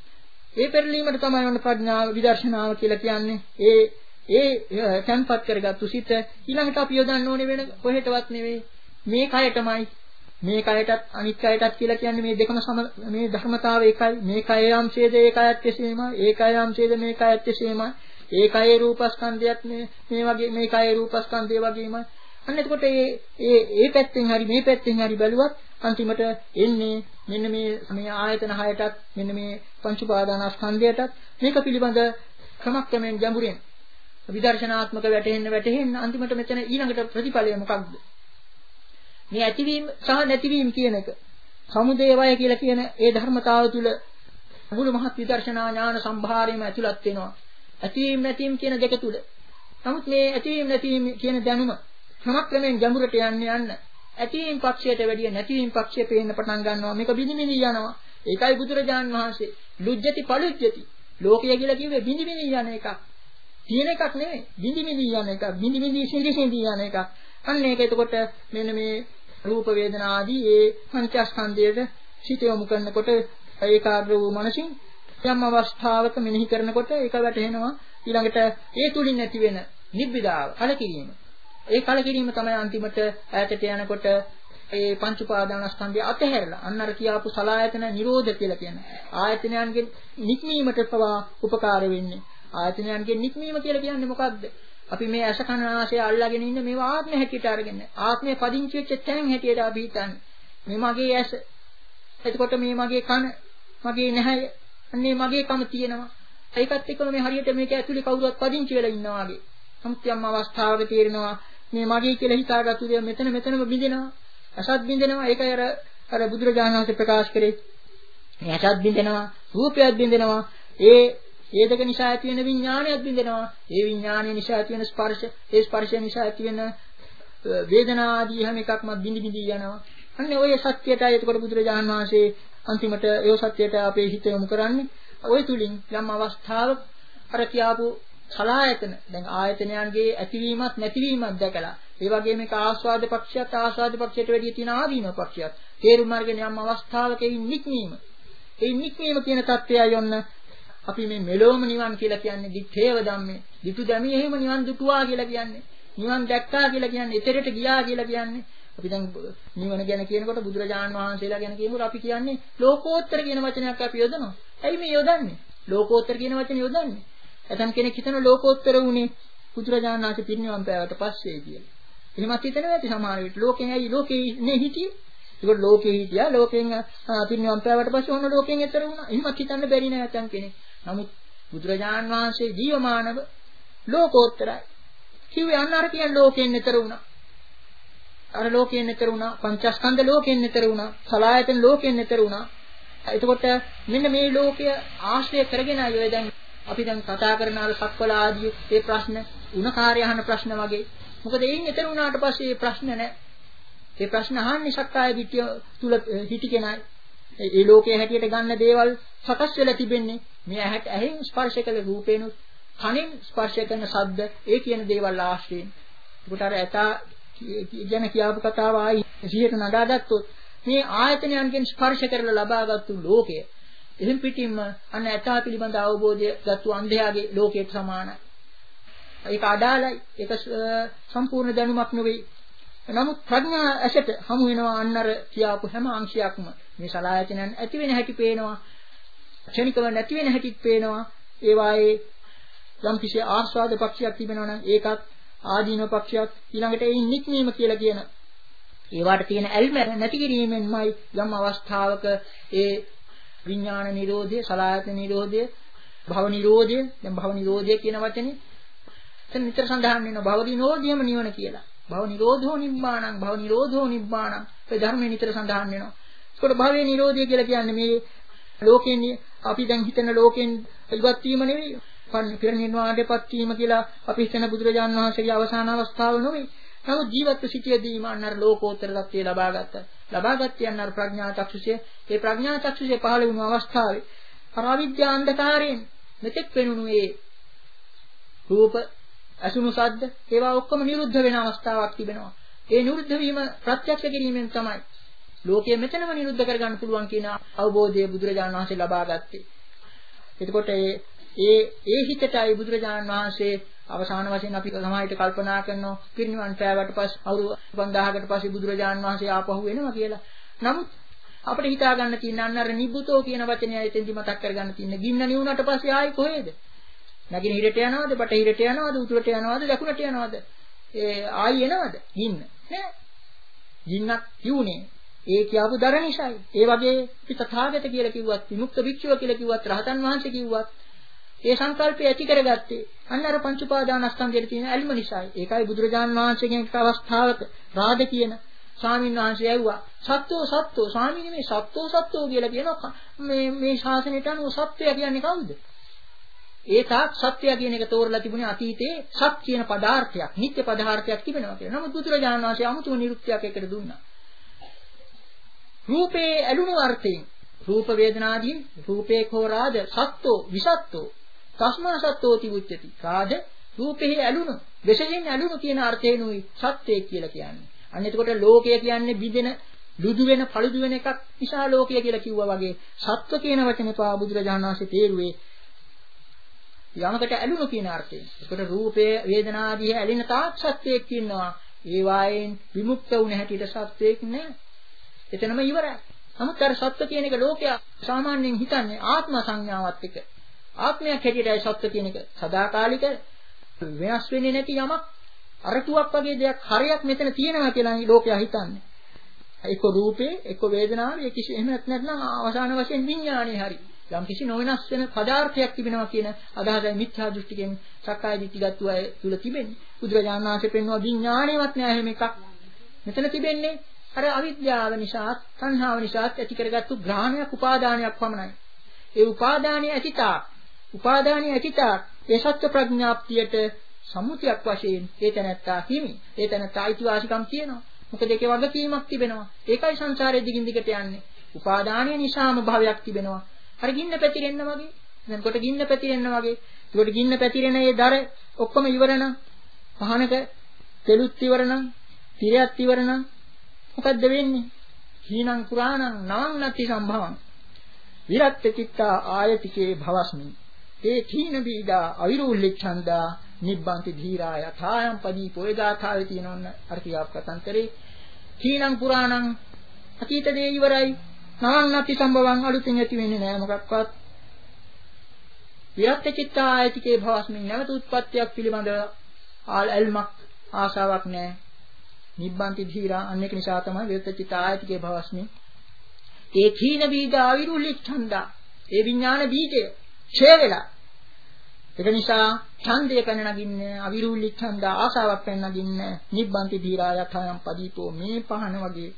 ඒ පෙරලීමට තමයි ඔන්න ප්‍රඥාව විදර්ශනාව කියලා කියන්නේ. ඒ ඒ තැන්පත් කරගත්තු සිත ඊළඟට අපි යොදන්න ඕනේ වෙන කොහෙටවත් නෙවෙයි මේ කයටමයි. මේ කයටත් අනිත් කයටත් කියලා කියන්නේ මේ දෙකම සම මේ ධර්මතාවය එකයි. මේ කය යම්සේද ඒ කයත් එසේමයි. ඒ කය යම්සේද මේ කයත් එසේමයි. ඒ කයේ රූපස්කන්ධයත් මේ මේ වගේ මේ කයේ රූපස්කන්ධය වගේමයි. අන්න එතකොට මේ ඒ ඒ පැත්තෙන් හරි මේ පැත්තෙන් හරි බැලුවත් අන්තිමට එන්නේ මෙන්න මේ මේ ආයතන හයටත් මෙන්න මේ පංච උපාදානස්කන්ධයටත් මේක පිළිබඳ ක්‍රමක්‍රමයෙන් ගැඹුරින් විදර්ශනාත්මක වැටෙන්න වැටෙන්න අන්තිමට මෙතන ඊළඟට ප්‍රතිඵලය මොකක්ද? මේ ඇතිවීම සහ නැතිවීම කියන එක සමුදය වය කියලා කියන ඒ ධර්මතාව තුළ මුළු මහත් විදර්ශනා ඥාන සම්භාරයේම ඇතුළත් වෙනවා. ඇතිවීම නැතිවීම කියන දෙක තුල. නමුත් මේ ඇතිවීම නැතිවීම කියන දැනුම ක්‍රමක්‍රමයෙන් ගැඹුරට යන්න යන්න ඇතිවීම පක්ෂයට වැඩිය නැතිවීම පක්ෂය පේන්න පටන් ගන්නවා. මේක බිනිබිනි යනවා. ඒකයි බුදුරජාන් වහන්සේ ලුජ්ජති පලුජ්ජති. ලෝකය කියලා කිව්වේ බිනිබිනි යන එකක්. තියෙන එකක් නෙවෙයි. බිනිබිනි යන එකක්. බිනිබිනි සිඳි යන එකක්. අන්න ඒක එතකොට මෙන්න මේ රූප වේදනා ආදී ඒ පංචස්කන්ධයට සිත යොමු කරනකොට ඒකාග්‍ර වූ මනසින් යම් අවස්ථාවක මෙනෙහි කරනකොට ඒක වැටහෙනවා. ඊළඟට ඒ තුලින් ඇති වෙන නිබ්බිදාව කලකිරීම. ඒ කලකිරීම තමයි අන්තිමට ඈතට යනකොට ඒ පංච උපාදානස්කන්ධය අතහැරලා අන්න අර කියාපු සලායතන නිරෝධ කියලා කියන ආයතනයන්ගේ නික්මීමට පවා උපකාර වෙන්නේ. ආයතනයන්ගේ නික්මීම කියලා කියන්නේ මොකද්ද? අපි මේ අස කන නාසය අල්ලාගෙන ඉන්න මේවා ආත්ම හැටියට අරගෙන ආත්මය පදිංචි වෙච්ච තැන් හැටියට අපි හිතන්නේ. මේ මගේ ඇස. එතකොට මේ මගේ කන, මගේ නැහැය, අන්නේ මගේ කම තියෙනවා. ඒකත් එක්කම මේ හරියට මේක ඇතුලේ කවුරුවත් පදිංචි වෙලා ඉන්නවා වගේ. නමුත් යම් අවස්ථාවක තේරෙනවා මේ මගේ කියලා හිතාගත්තු දේ මෙතන මෙතනම බිඳෙනවා. අසත් බිඳෙනවා. ඒකයි අර අර බුදුරජාණන් වහන්සේ ප්‍රකාශ කරේ. මේ අසත් බිඳෙනවා, රූපයත් බිඳෙනවා. ඒ ඒ දෙක නිසා ඇති වෙන විඥානයත් බිඳෙනවා. ඒ විඥානය නිසා ඇති වෙන ස්පර්ශ, ඒ ස්පර්ශය නිසා ඇති වෙන වේදනා ආදී හැම එකක්ම බිඳි බිඳි යනවා. අන්න ඔය සත්‍යයටයි එතකොට බුදුරජාණන් වහන්සේ අන්තිමට ඒ සත්‍යයට අපේ හිත යොමු කරන්නේ. ඔය තුලින් යම් අවස්ථාවක අර කියාපු සලායතන දැන් ආයතනයන්ගේ ඇතිවීමත් නැතිවීමත් දැකලා ඒ වගේම මේක ආස්වාද පක්ෂයත් ආස්වාද පක්ෂයට වැඩි තියෙන ආදීන පක්ෂයත් තේරුම් අරගෙන යම් අවස්ථාවක ඒ නික්මීම ඒ නික්මීම කියන தත්ත්වය යොන්න අපි මේ මෙලොවම නිවන් කියලා කියන්නේ දිත්තේව ධම්මේ දිතු දැමී එහෙම නිවන් දුටුවා කියලා කියන්නේ නිවන් දැක්කා කියලා කියන්නේ එතරට ගියා කියලා කියන්නේ අපි දැන් නිවන ගැන කියනකොට බුදුරජාණන් වහන්සේලා ගැන කියනකොට අපි කියන්නේ ලෝකෝත්තර කියන වචනයක් අපි යොදනවා. ඇයි මේ යොදන්නේ? ලෝකෝත්තර කියන වචනේ යොදන්නේ. ඇතම් කෙනෙක් හිතන ලෝකෝත්තර වුණේ බුදුරජාණන් වහන්සේ පිරිනිවන් පෑවට පස්සේ කියලා. එහෙමත් හිතනවා ඇති සමහර විට. ලෝකෙන් ඇයි ලෝකේ නේ හිටියේ? ඒක ලෝකේ හිටියා. ලෝකෙන් පිරිනිවන් පෑවට පස්සේ ඔන්න ලෝකෙන් එතර වුණා. එහෙමත් හිතන්න බැරි නෑ ඇතම් කෙනෙක්. නමුත් බුදුරජාණන් වහන්සේ ජීවමානව ලෝකෝත්තරයි. කිව්වේ අන්න අර කියන ලෝකෙන් එතර වුණා. අර ලෝකයෙන් එතර වුණා, පංචස්කන්ධ ලෝකයෙන් එතර වුණා, සලආයතන ලෝකයෙන් එතර වුණා. එතකොට මෙන්න මේ ලෝකය ආශ්‍රය කරගෙන අය දැන් අපි දැන් කතා කරන අර සක්වල ආදී මේ ප්‍රශ්න, උණකාරය අහන ප්‍රශ්න වගේ. මොකද එයින් එතර වුණාට පස්සේ මේ ප්‍රශ්න නැහැ. මේ ප්‍රශ්න අහන්නේ සක්කාය දිට්ඨිය තුල හිටි කෙනයි. ඒ ලෝකයේ හැටියට ගන්න දේවල් සකස් වෙලා තිබෙන්නේ මේ ඇහැට ඇහෙන් ස්පර්ශ කළ රූපේනොත්, කනෙන් ස්පර්ශ කරන ශබ්ද, ඒ කියන දේවල් ආශ්‍රයෙන්. ඒකට අර ඇතා කියන කියාපු කතාව ආයි සිහියට නගාගත්තොත් මේ ආයතනයන්ගෙන් ස්පර්ශ කරලා ලබාගත්තු ලෝකය එහෙන් පිටින්ම අන්න ඇතා පිළිබඳ අවබෝධය ගත්තු අන්ධයාගේ ලෝකයට සමානයි. ඒක අඩාලයි. ඒක සම්පූර්ණ දැනුමක් නෙවෙයි. නමුත් ප්‍රඥා ඇසට හමු වෙනවා අන්න අර කියාපු හැම අංශයක්ම මේ සලආයතනයන් ඇති වෙන හැටි පේනවා. ක්ෂණිකව නැති වෙන හැටිත් පේනවා. ඒ වායේ යම් කිසි ආස්වාද පක්ෂයක් තිබෙනවා නම් ඒකත් ආදීන පක්ෂයක් ඊළඟට ඒ නික්මීම කියලා කියන ඒවට තියෙන ඇල්ම නැති කිරීමෙන්මයි යම් අවස්ථාවක ඒ විඥාන නිරෝධය, සලආයතන නිරෝධය, භව නිරෝධය, දැන් භව නිරෝධය කියන වචනේ එතන නිතර සඳහන් වෙනවා භව නිරෝධයම නිවන කියලා. භව නිරෝධෝ නිබ්බාණං, භව නිරෝධෝ නිබ්බාණං. ඒ ධර්මයේ නිතර සඳහන් වෙනවා. ඒකට භවයේ නිරෝධය කියලා කියන්නේ මේ ලෝකෙන් අපි දැන් හිතන ලෝකෙන් ඉවත් වීම නෙවෙයි. පිරිනිර්වාණයටපත් වීම කියලා අපි හිතන බුදුරජාන් වහන්සේගේ අවසාන අවස්ථාව නෙවෙයි. නමුත් ජීවත්ව සිටියදීම අන්නර ලෝකෝත්තර தත්ත්වය ලබා ගත්තා. ලබාගත්තේ අන්නර ප්‍රඥා චක්ෂුෂය. ඒ ප්‍රඥා චක්ෂුෂය පහළ වුණු අවස්ථාවේ පරාවිද්‍යා අන්ධකාරයෙන් මෙතෙක් වෙනුණු ඒ රූප, අසුණු ශබ්ද ඒවා ඔක්කොම නිරුද්ධ වෙන අවස්ථාවක් තිබෙනවා. ඒ නිරුද්ධ වීම ප්‍රත්‍යක්ෂ කිරීමෙන් තමයි ලෝකය මෙතනම නිරුද්ධ කරගන්න පුළුවන් කියන අවබෝධය බුදුරජාණන් වහන්සේ ලබා ගත්තේ. එතකොට ඒ ඒ ඒ හිතටයි බුදුරජාණන් වහන්සේ අවසාන වශයෙන් අපි සමාහිත කල්පනා කරනවා පිරිනිවන් පෑවට පස්සේ අවුරුදු පන්දාහකට පස්සේ බුදුරජාණන් වහන්සේ ආපහු වෙනවා කියලා. නමුත් අපිට හිතා ගන්න තියෙන අන්නර නිබ්බුතෝ කියන වචනය එතෙන්දි මතක් කරගන්න තියෙන. ගින්න නිවුණට පස්සේ ආයි කොහෙද? නැගිනහිරට යනවද, බටහිරට යනවද, උතුරට යනවද, දකුණට යනවද? ඒ ආයි එනවද? ගින්න නෑ. ගින්නක් යුනේ ඒ කියපු දර නිසායි. ඒ වගේ පිටතාගත කියලා කිව්වත්, විමුක්ත භික්ෂුව කියලා කිව්වත්, රහතන් වහන්සේ කිව්වත් ඒ සංකල්පය ඇති කරගත්තේ අන්න අර පංච උපාදානස්කන්ධයේ තියෙන ඇල්ම නිසායි. ඒකයි බුදුරජාන් වහන්සේගෙන් එක් අවස්ථාවක රාද කියන ස්වාමීන් වහන්සේ ඇහුවා සත්වෝ සත්වෝ ස්වාමීනි මේ සත්වෝ සත්වෝ කියලා කියනවා මේ මේ ශාසනයට අනුව සත්වය කියන්නේ කවුද? ඒ තාක් සත්වය කියන එක තෝරලා තිබුණේ අතීතයේ සත් කියන පදාර්ථයක්, නිත්‍ය පදාර්ථයක් තිබෙනවා කියලා. නමුත් බුදුරජාණන් වහන්සේ අමුතුම නිරුක්තියක් එකට දුන්නා. රූපේ ඇලුණු අර්ථයෙන් රූප වේදනාදී රූපේ කෝ රාද සත්වෝ විසත්වෝ තස්මා සත්වෝති උච්චති. රාද රූපෙහි ඇලුණු, විශේෂයෙන් ඇලුණු කියන අර්ථයෙන්ුයි සත්‍යය කියලා කියන්නේ. අන්න එතකොට ලෝකය කියන්නේ බිඳෙන, ලුදු වෙන, පළුදු වෙන එකක් නිසා ලෝකය කියලා කිව්වා වගේ සත්ව කියන වචනේ පා බුදුරජාණන් වහන්සේ තේරුවේ යමකට ඇලුණු කියන අර්ථයෙන්. ඒකට රූපේ වේදනාදී ඇලෙන තාක් සත්‍යයක් ඉන්නවා. ඒ වායෙන් විමුක්ත වුණ හැටියට සත්වයක් නෑ. එතනම ඉවරයි. නමුත් අර සත්ව කියන එක ලෝකයා සාමාන්‍යයෙන් හිතන්නේ ආත්ම සංඥාවත් එක්ක. ආත්මයක් හැටියටයි සත්ව කියන එක සදාකාලික වෙනස් වෙන්නේ නැති යමක් අරටුවක් වගේ දෙයක් හරයක් මෙතන තියෙනවා කියලා ලෝකයා හිතන්නේ. එක්ක රූපේ, එක්ක වේදනාවේ, කිසි එහෙම නැත්නම් අවසාන වශයෙන් විඥානේ හරි. යම් කිසි නොවෙනස් වෙන පදාර්ථයක් තිබෙනවා කියන අදහසයි මිත්‍යා දෘෂ්ටිකෙන් සක්කාය දිට්ඨි ගත්තු අය තුල තිබෙන්නේ. බුදුරජාණන් වහන්සේ පෙන්වුවා විඥානේවත් නෑ එහෙම එකක්. මෙතන තිබෙන්නේ අර අවිද්‍යාව නිසා, තණ්හාව නිසා ඇති කරගත්තු ග්‍රහණයක්, උපාදානයක් පමණයි. ඒ උපාදානයේ ඇතිතා, උපාදානයේ ඇතිතා ඒ සත්‍ය ප්‍රඥාප්තියට සම්මුතියක් වශයෙන් ඒ තැනත්තා හිමි. ඒ තැනත්තා අයිතිවාසිකම් කියනවා. මොකද ඒකේ වගකීමක් තිබෙනවා. ඒකයි සංසාරයේ දිගින් දිගට යන්නේ. උපාදානය නිසාම භවයක් තිබෙනවා. අර ගින්න පැතිරෙන්න වගේ. දැන් කොට ගින්න පැතිරෙන්න වගේ. ඒකට ගින්න පැතිරෙන ඒ දර ඔක්කොම ඉවර නම්, පහනක තෙලුත් ඉවර නම්, තිරයත් ඉවර නම් මොකද්ද වෙන්නේ? හීනං පුරාණං නවං නැති සම්භවං. විරත් චිත්තා ආයතිකේ භවස්මි. ඒ තීන බීඩා අවිරුල්ලිච්ඡන්දා නිබ්බන්ති ධීරා යථායම් පදී පොයදාථාවේ තියෙනවන්න අර කියාප් කතන්තරේ තීනං පුරාණං අතීත දේ ඉවරයි. නවං නැති සම්භවං අලුතින් ඇති වෙන්නේ නැහැ මොකක්වත්. විරත් චිත්තා ආයතිකේ භවස්මි. නැවත උත්පත්තියක් පිළිබඳව ආල්මක් ආශාවක් නැහැ. නිබ්බන්ති ධීරා අන්නේක නිසා තමයි විරත් චිත්තා ආයතිකේ භවස්මි. ඒ තීන බීජ අවිරුල්ලිච්ඡන්දා ඒ විඥාන බීජය ඡේ වෙලා. ඒක නිසා ඡන්දය පැන නගින්නේ අවිරුල්ලිච්ඡන්දා ආශාවක් පැන නගින්නේ නිබ්බන්ති ධීරා යථායම් පදීපෝ මේ පහන වගේ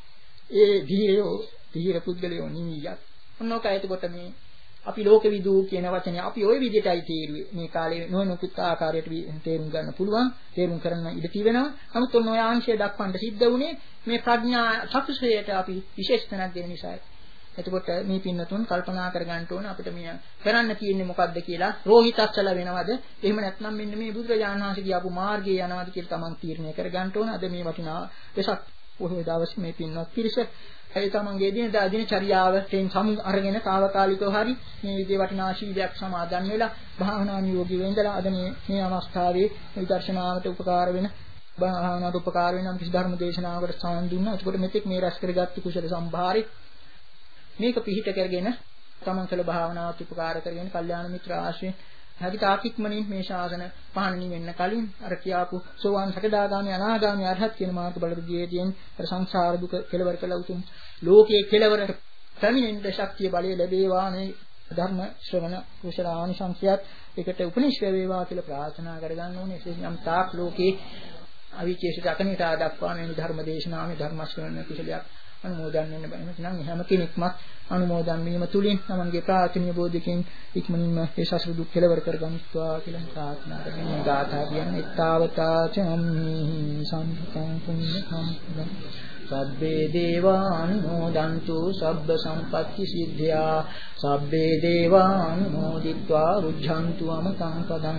ඒ ධීරයෝ ධීර පුද්ගලයෝ නිවියක්. ඔන්නෝක එතකොට මේ අපි ලෝකවිදු කියන වචනේ අපි ওই විදිහටයි තේරුවේ. මේ කාලේ නොනොකුත් ආකාරයට තේරුම් ගන්න පුළුවන්, තේරුම් කරන්න ඉඩ තියෙනවා. නමුත් ඔන්න ඔය ආංශය දක්වන්න සිද්ධ වුණේ මේ ප්‍රඥා චක්ෂුෂයට අපි විශේෂ තැනක් දෙන නිසායි. එතකොට මේ පින්නතුන් කල්පනා කරගන්න ඕන අපිට මේ කරන්න තියෙන්නේ මොකද්ද කියලා. රෝහිතස්සල වෙනවද? එහෙම නැත්නම් මෙන්න මේ බුදුරජාණන් වහන්සේ කියපු මාර්ගයේ යනවද කියලා Taman තීරණය කරගන්න ඕන. අද මේ වටිනා වෙසක් පොහොය දවසේ මේ පින්නවත් පිරිස ඒ තමන්ගේ දිනදා දිනචරියාව තෙන් සමු අරගෙන తాවකාලිකව හරි මේ විදිහේ වටිනා ශීලයක් සමාදන් වෙලා භාවනා නියෝගී වෙඳලා අද මේ මේ අවස්ථාවේ විදර්ශනාවට උපකාර වෙන භාවනාවට උපකාර වෙන නම් කිසි ධර්ම දේශනාවකට සම්බන්ධ දුන්නා. එතකොට මෙතෙක් මේ රැස් කරගත්තු කුසල සම්භාරේ මේක පිහිට කරගෙන තමන් කළ භාවනාවට උපකාර කරගෙන කල්යාණ මිත්‍ර ආශ්‍රයෙන් හැකි තාකික්මනින් මේ ශාසන පහණනි වෙන්න කලින් අර කියාපු සෝවාන් සකදාගාමී අනාගාමී අරහත් කියන මාර්ග බලදීයෙන් අර සංසාර දුක කෙලවර කළ උතුම් ලෝකයේ කෙලවරට පැමිණෙන්න ශක්තිය බලය ලැබේවා මේ ධර්ම ශ්‍රවණ කුසල ආනිසංසයත් එකට උපනිශ්‍රේ වේවා කියලා ප්‍රාර්ථනා කරගන්න ඕනේ. එසේනම් තාක් ලෝකේ අවිචේෂිත අකනිතා දක්වා මේ ධර්ම දේශනාවේ ධර්ම ශ්‍රවණ කුසලයක් අනුමෝදන් වෙන්න බෑ. එහෙනම් හැම කෙනෙක්ම අනුමෝදන් වීම තුලින් තමන්ගේ ප්‍රාර්ථනීය බෝධිකෙන් ඉක්මනින්ම ඒ සසර දුක් කෙලවර කරගනිත්වා කියලා ප්‍රාර්ථනා කරගෙන මේ ගාථා කියන්නේ ඊතාවතා චම්මි සම්පතං පුඤ්ඤ සම්පතං සබ්බේ දේවානුමෝදන්තු සබ්බ සම්පත්‍ති සිද්ධා සබ්බේ දේවානුමෝදිत्वा රුද්ධන්තු අමතං පදං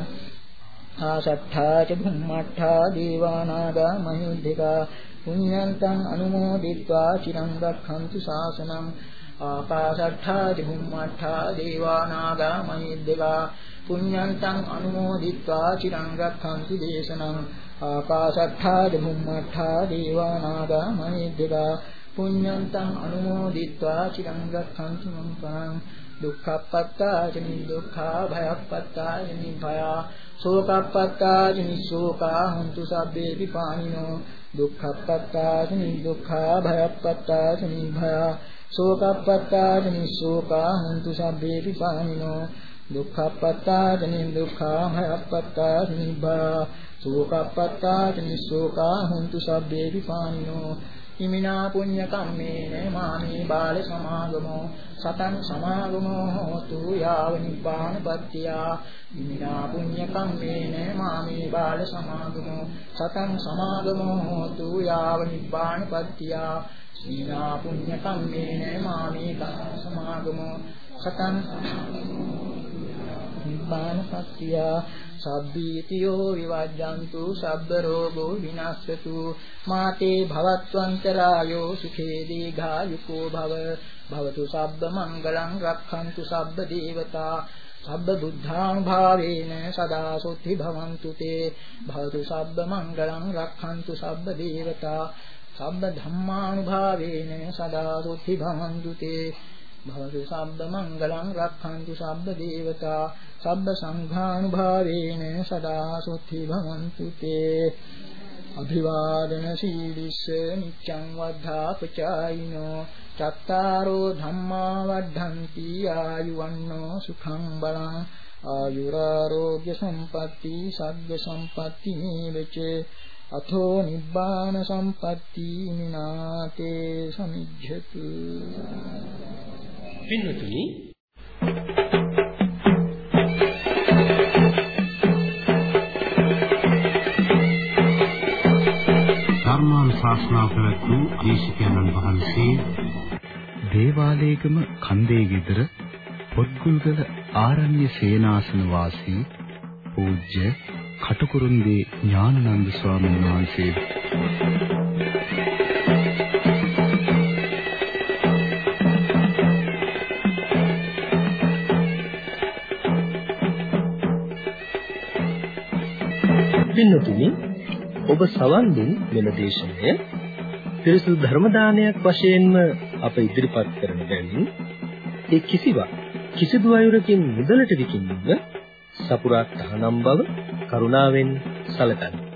ආසට්ඨා ච භුම්මට්ඨා දේවානාගා මහිද්దికා පුඤ්ඤන්තං අනුමෝදිत्वा චිරං රක්ඛන්තු ශාසනං ආකාශට්ඨා ච භුම්මට්ඨා දේවානාගා මහිද්దికා පුඤ්ඤන්තං අනුමෝදිत्वा චිරං රක්ඛන්තු දේශනං ආකාශට්ඨා ච භුම්මට්ඨා දේවානාගා මහිද්దికා පුඤ්ඤන්තං අනුමෝදිत्वा චිරං රක්ඛන්තු මං පරං දුක්ඛප්පත්තා ච නිදුක්ඛා භයප්පත්තා ච නිභයා සෝකප්පත්තා ච නිසෝකා හොන්තු සබ්බේ විපානිනෝ දුක්ඛප්පත්තා ච නිදුක්ඛා භයප්පත්තා ච නිභයා සෝකප්පත්තා ච නිසෝකා හොන්තු සබ්බේ විපානිනෝ දුක්ඛප්පත්තා ච නිදුක්ඛා භයප්පත්තා ච නිභයා සෝකප්පත්තා ච නිසෝකා හොන්තු සබ්බේ විපානිනෝ ඉමිනා පුඤ්ඤ කම්මේන මාමේ බාල සමාගමෝ සතං සමාගමෝ හෝතු යාව නිබ්බානපත්තියා ඉමිනා පුඤ්ඤ කම්මේන මාමේ බාල සමාගමෝ සතං සමාගමෝ හෝතු යාව නිබ්බානපත්තියා ඉමිනා පුඤ්ඤ කම්මේන මාමේ බාල සමාගමෝ සතං නිබ්බානපත්තියා සබ්බීතියෝ විවජ්ජන්තු සබ්බ රෝගෝ විනාශතු මාතේ භවත්වන්තරායෝ සුඛේ දීඝායුකෝ භව භවතු සබ්බ මංගලං රක්ඛන්තු සබ්බ දේවතා සබ්බ බුද්ධානුභාවේන සදා සොත්ති භවන්තු තේ භවතු සබ්බ මංගලං රක්ඛන්තු සබ්බ දේවතා සබ්බ ධම්මානුභාවේන සදා සොත්ති භවන්තු තේ භවතු සබ්බ මංගලං රක්ඛන්තු සබ්බ දේවතා සබ්බ සංඝානුභාවේන සදා සොත්ති භවන්තු තේ අභිවාදන සීලිස්ස නිච්ඡං වද්ධා පචායිනෝ චත්තාරෝ ධම්මා වද්ධන්ති ආයුවන්නෝ සුඛං බලං ආයුරාෝග්‍ය සම්පatti සග්ග සම්පatti නේවච අතෝ නිබ්බාන සම්පatti මිනාතේ සමිජ්ජතු. පින්වතුනි, ධර්මානුශාසනා කරතු දේශකයන්න් වහන්සේ දේවාලේගම කන්දේ ගෙදර පොත්ගුල්ගල ආරණ්‍ය සේනාසන වාසී පූජ්‍ය කටුකුරුන්දී ඥානানন্দ ස්වාමීන් වහන්සේ. පින්වතුනි, ඔබ සවන් දුන් මෙම දේශනය පිරිසුදු ධර්ම දානයක් වශයෙන්ම අප ඉදිරිපත් කරන බැවින් ඒ කිසිවක් කිසිදු අයුරකින් මුදලට විකිණීම සපුරා තහනම් බව කරුණාවෙන් සැලකන්න.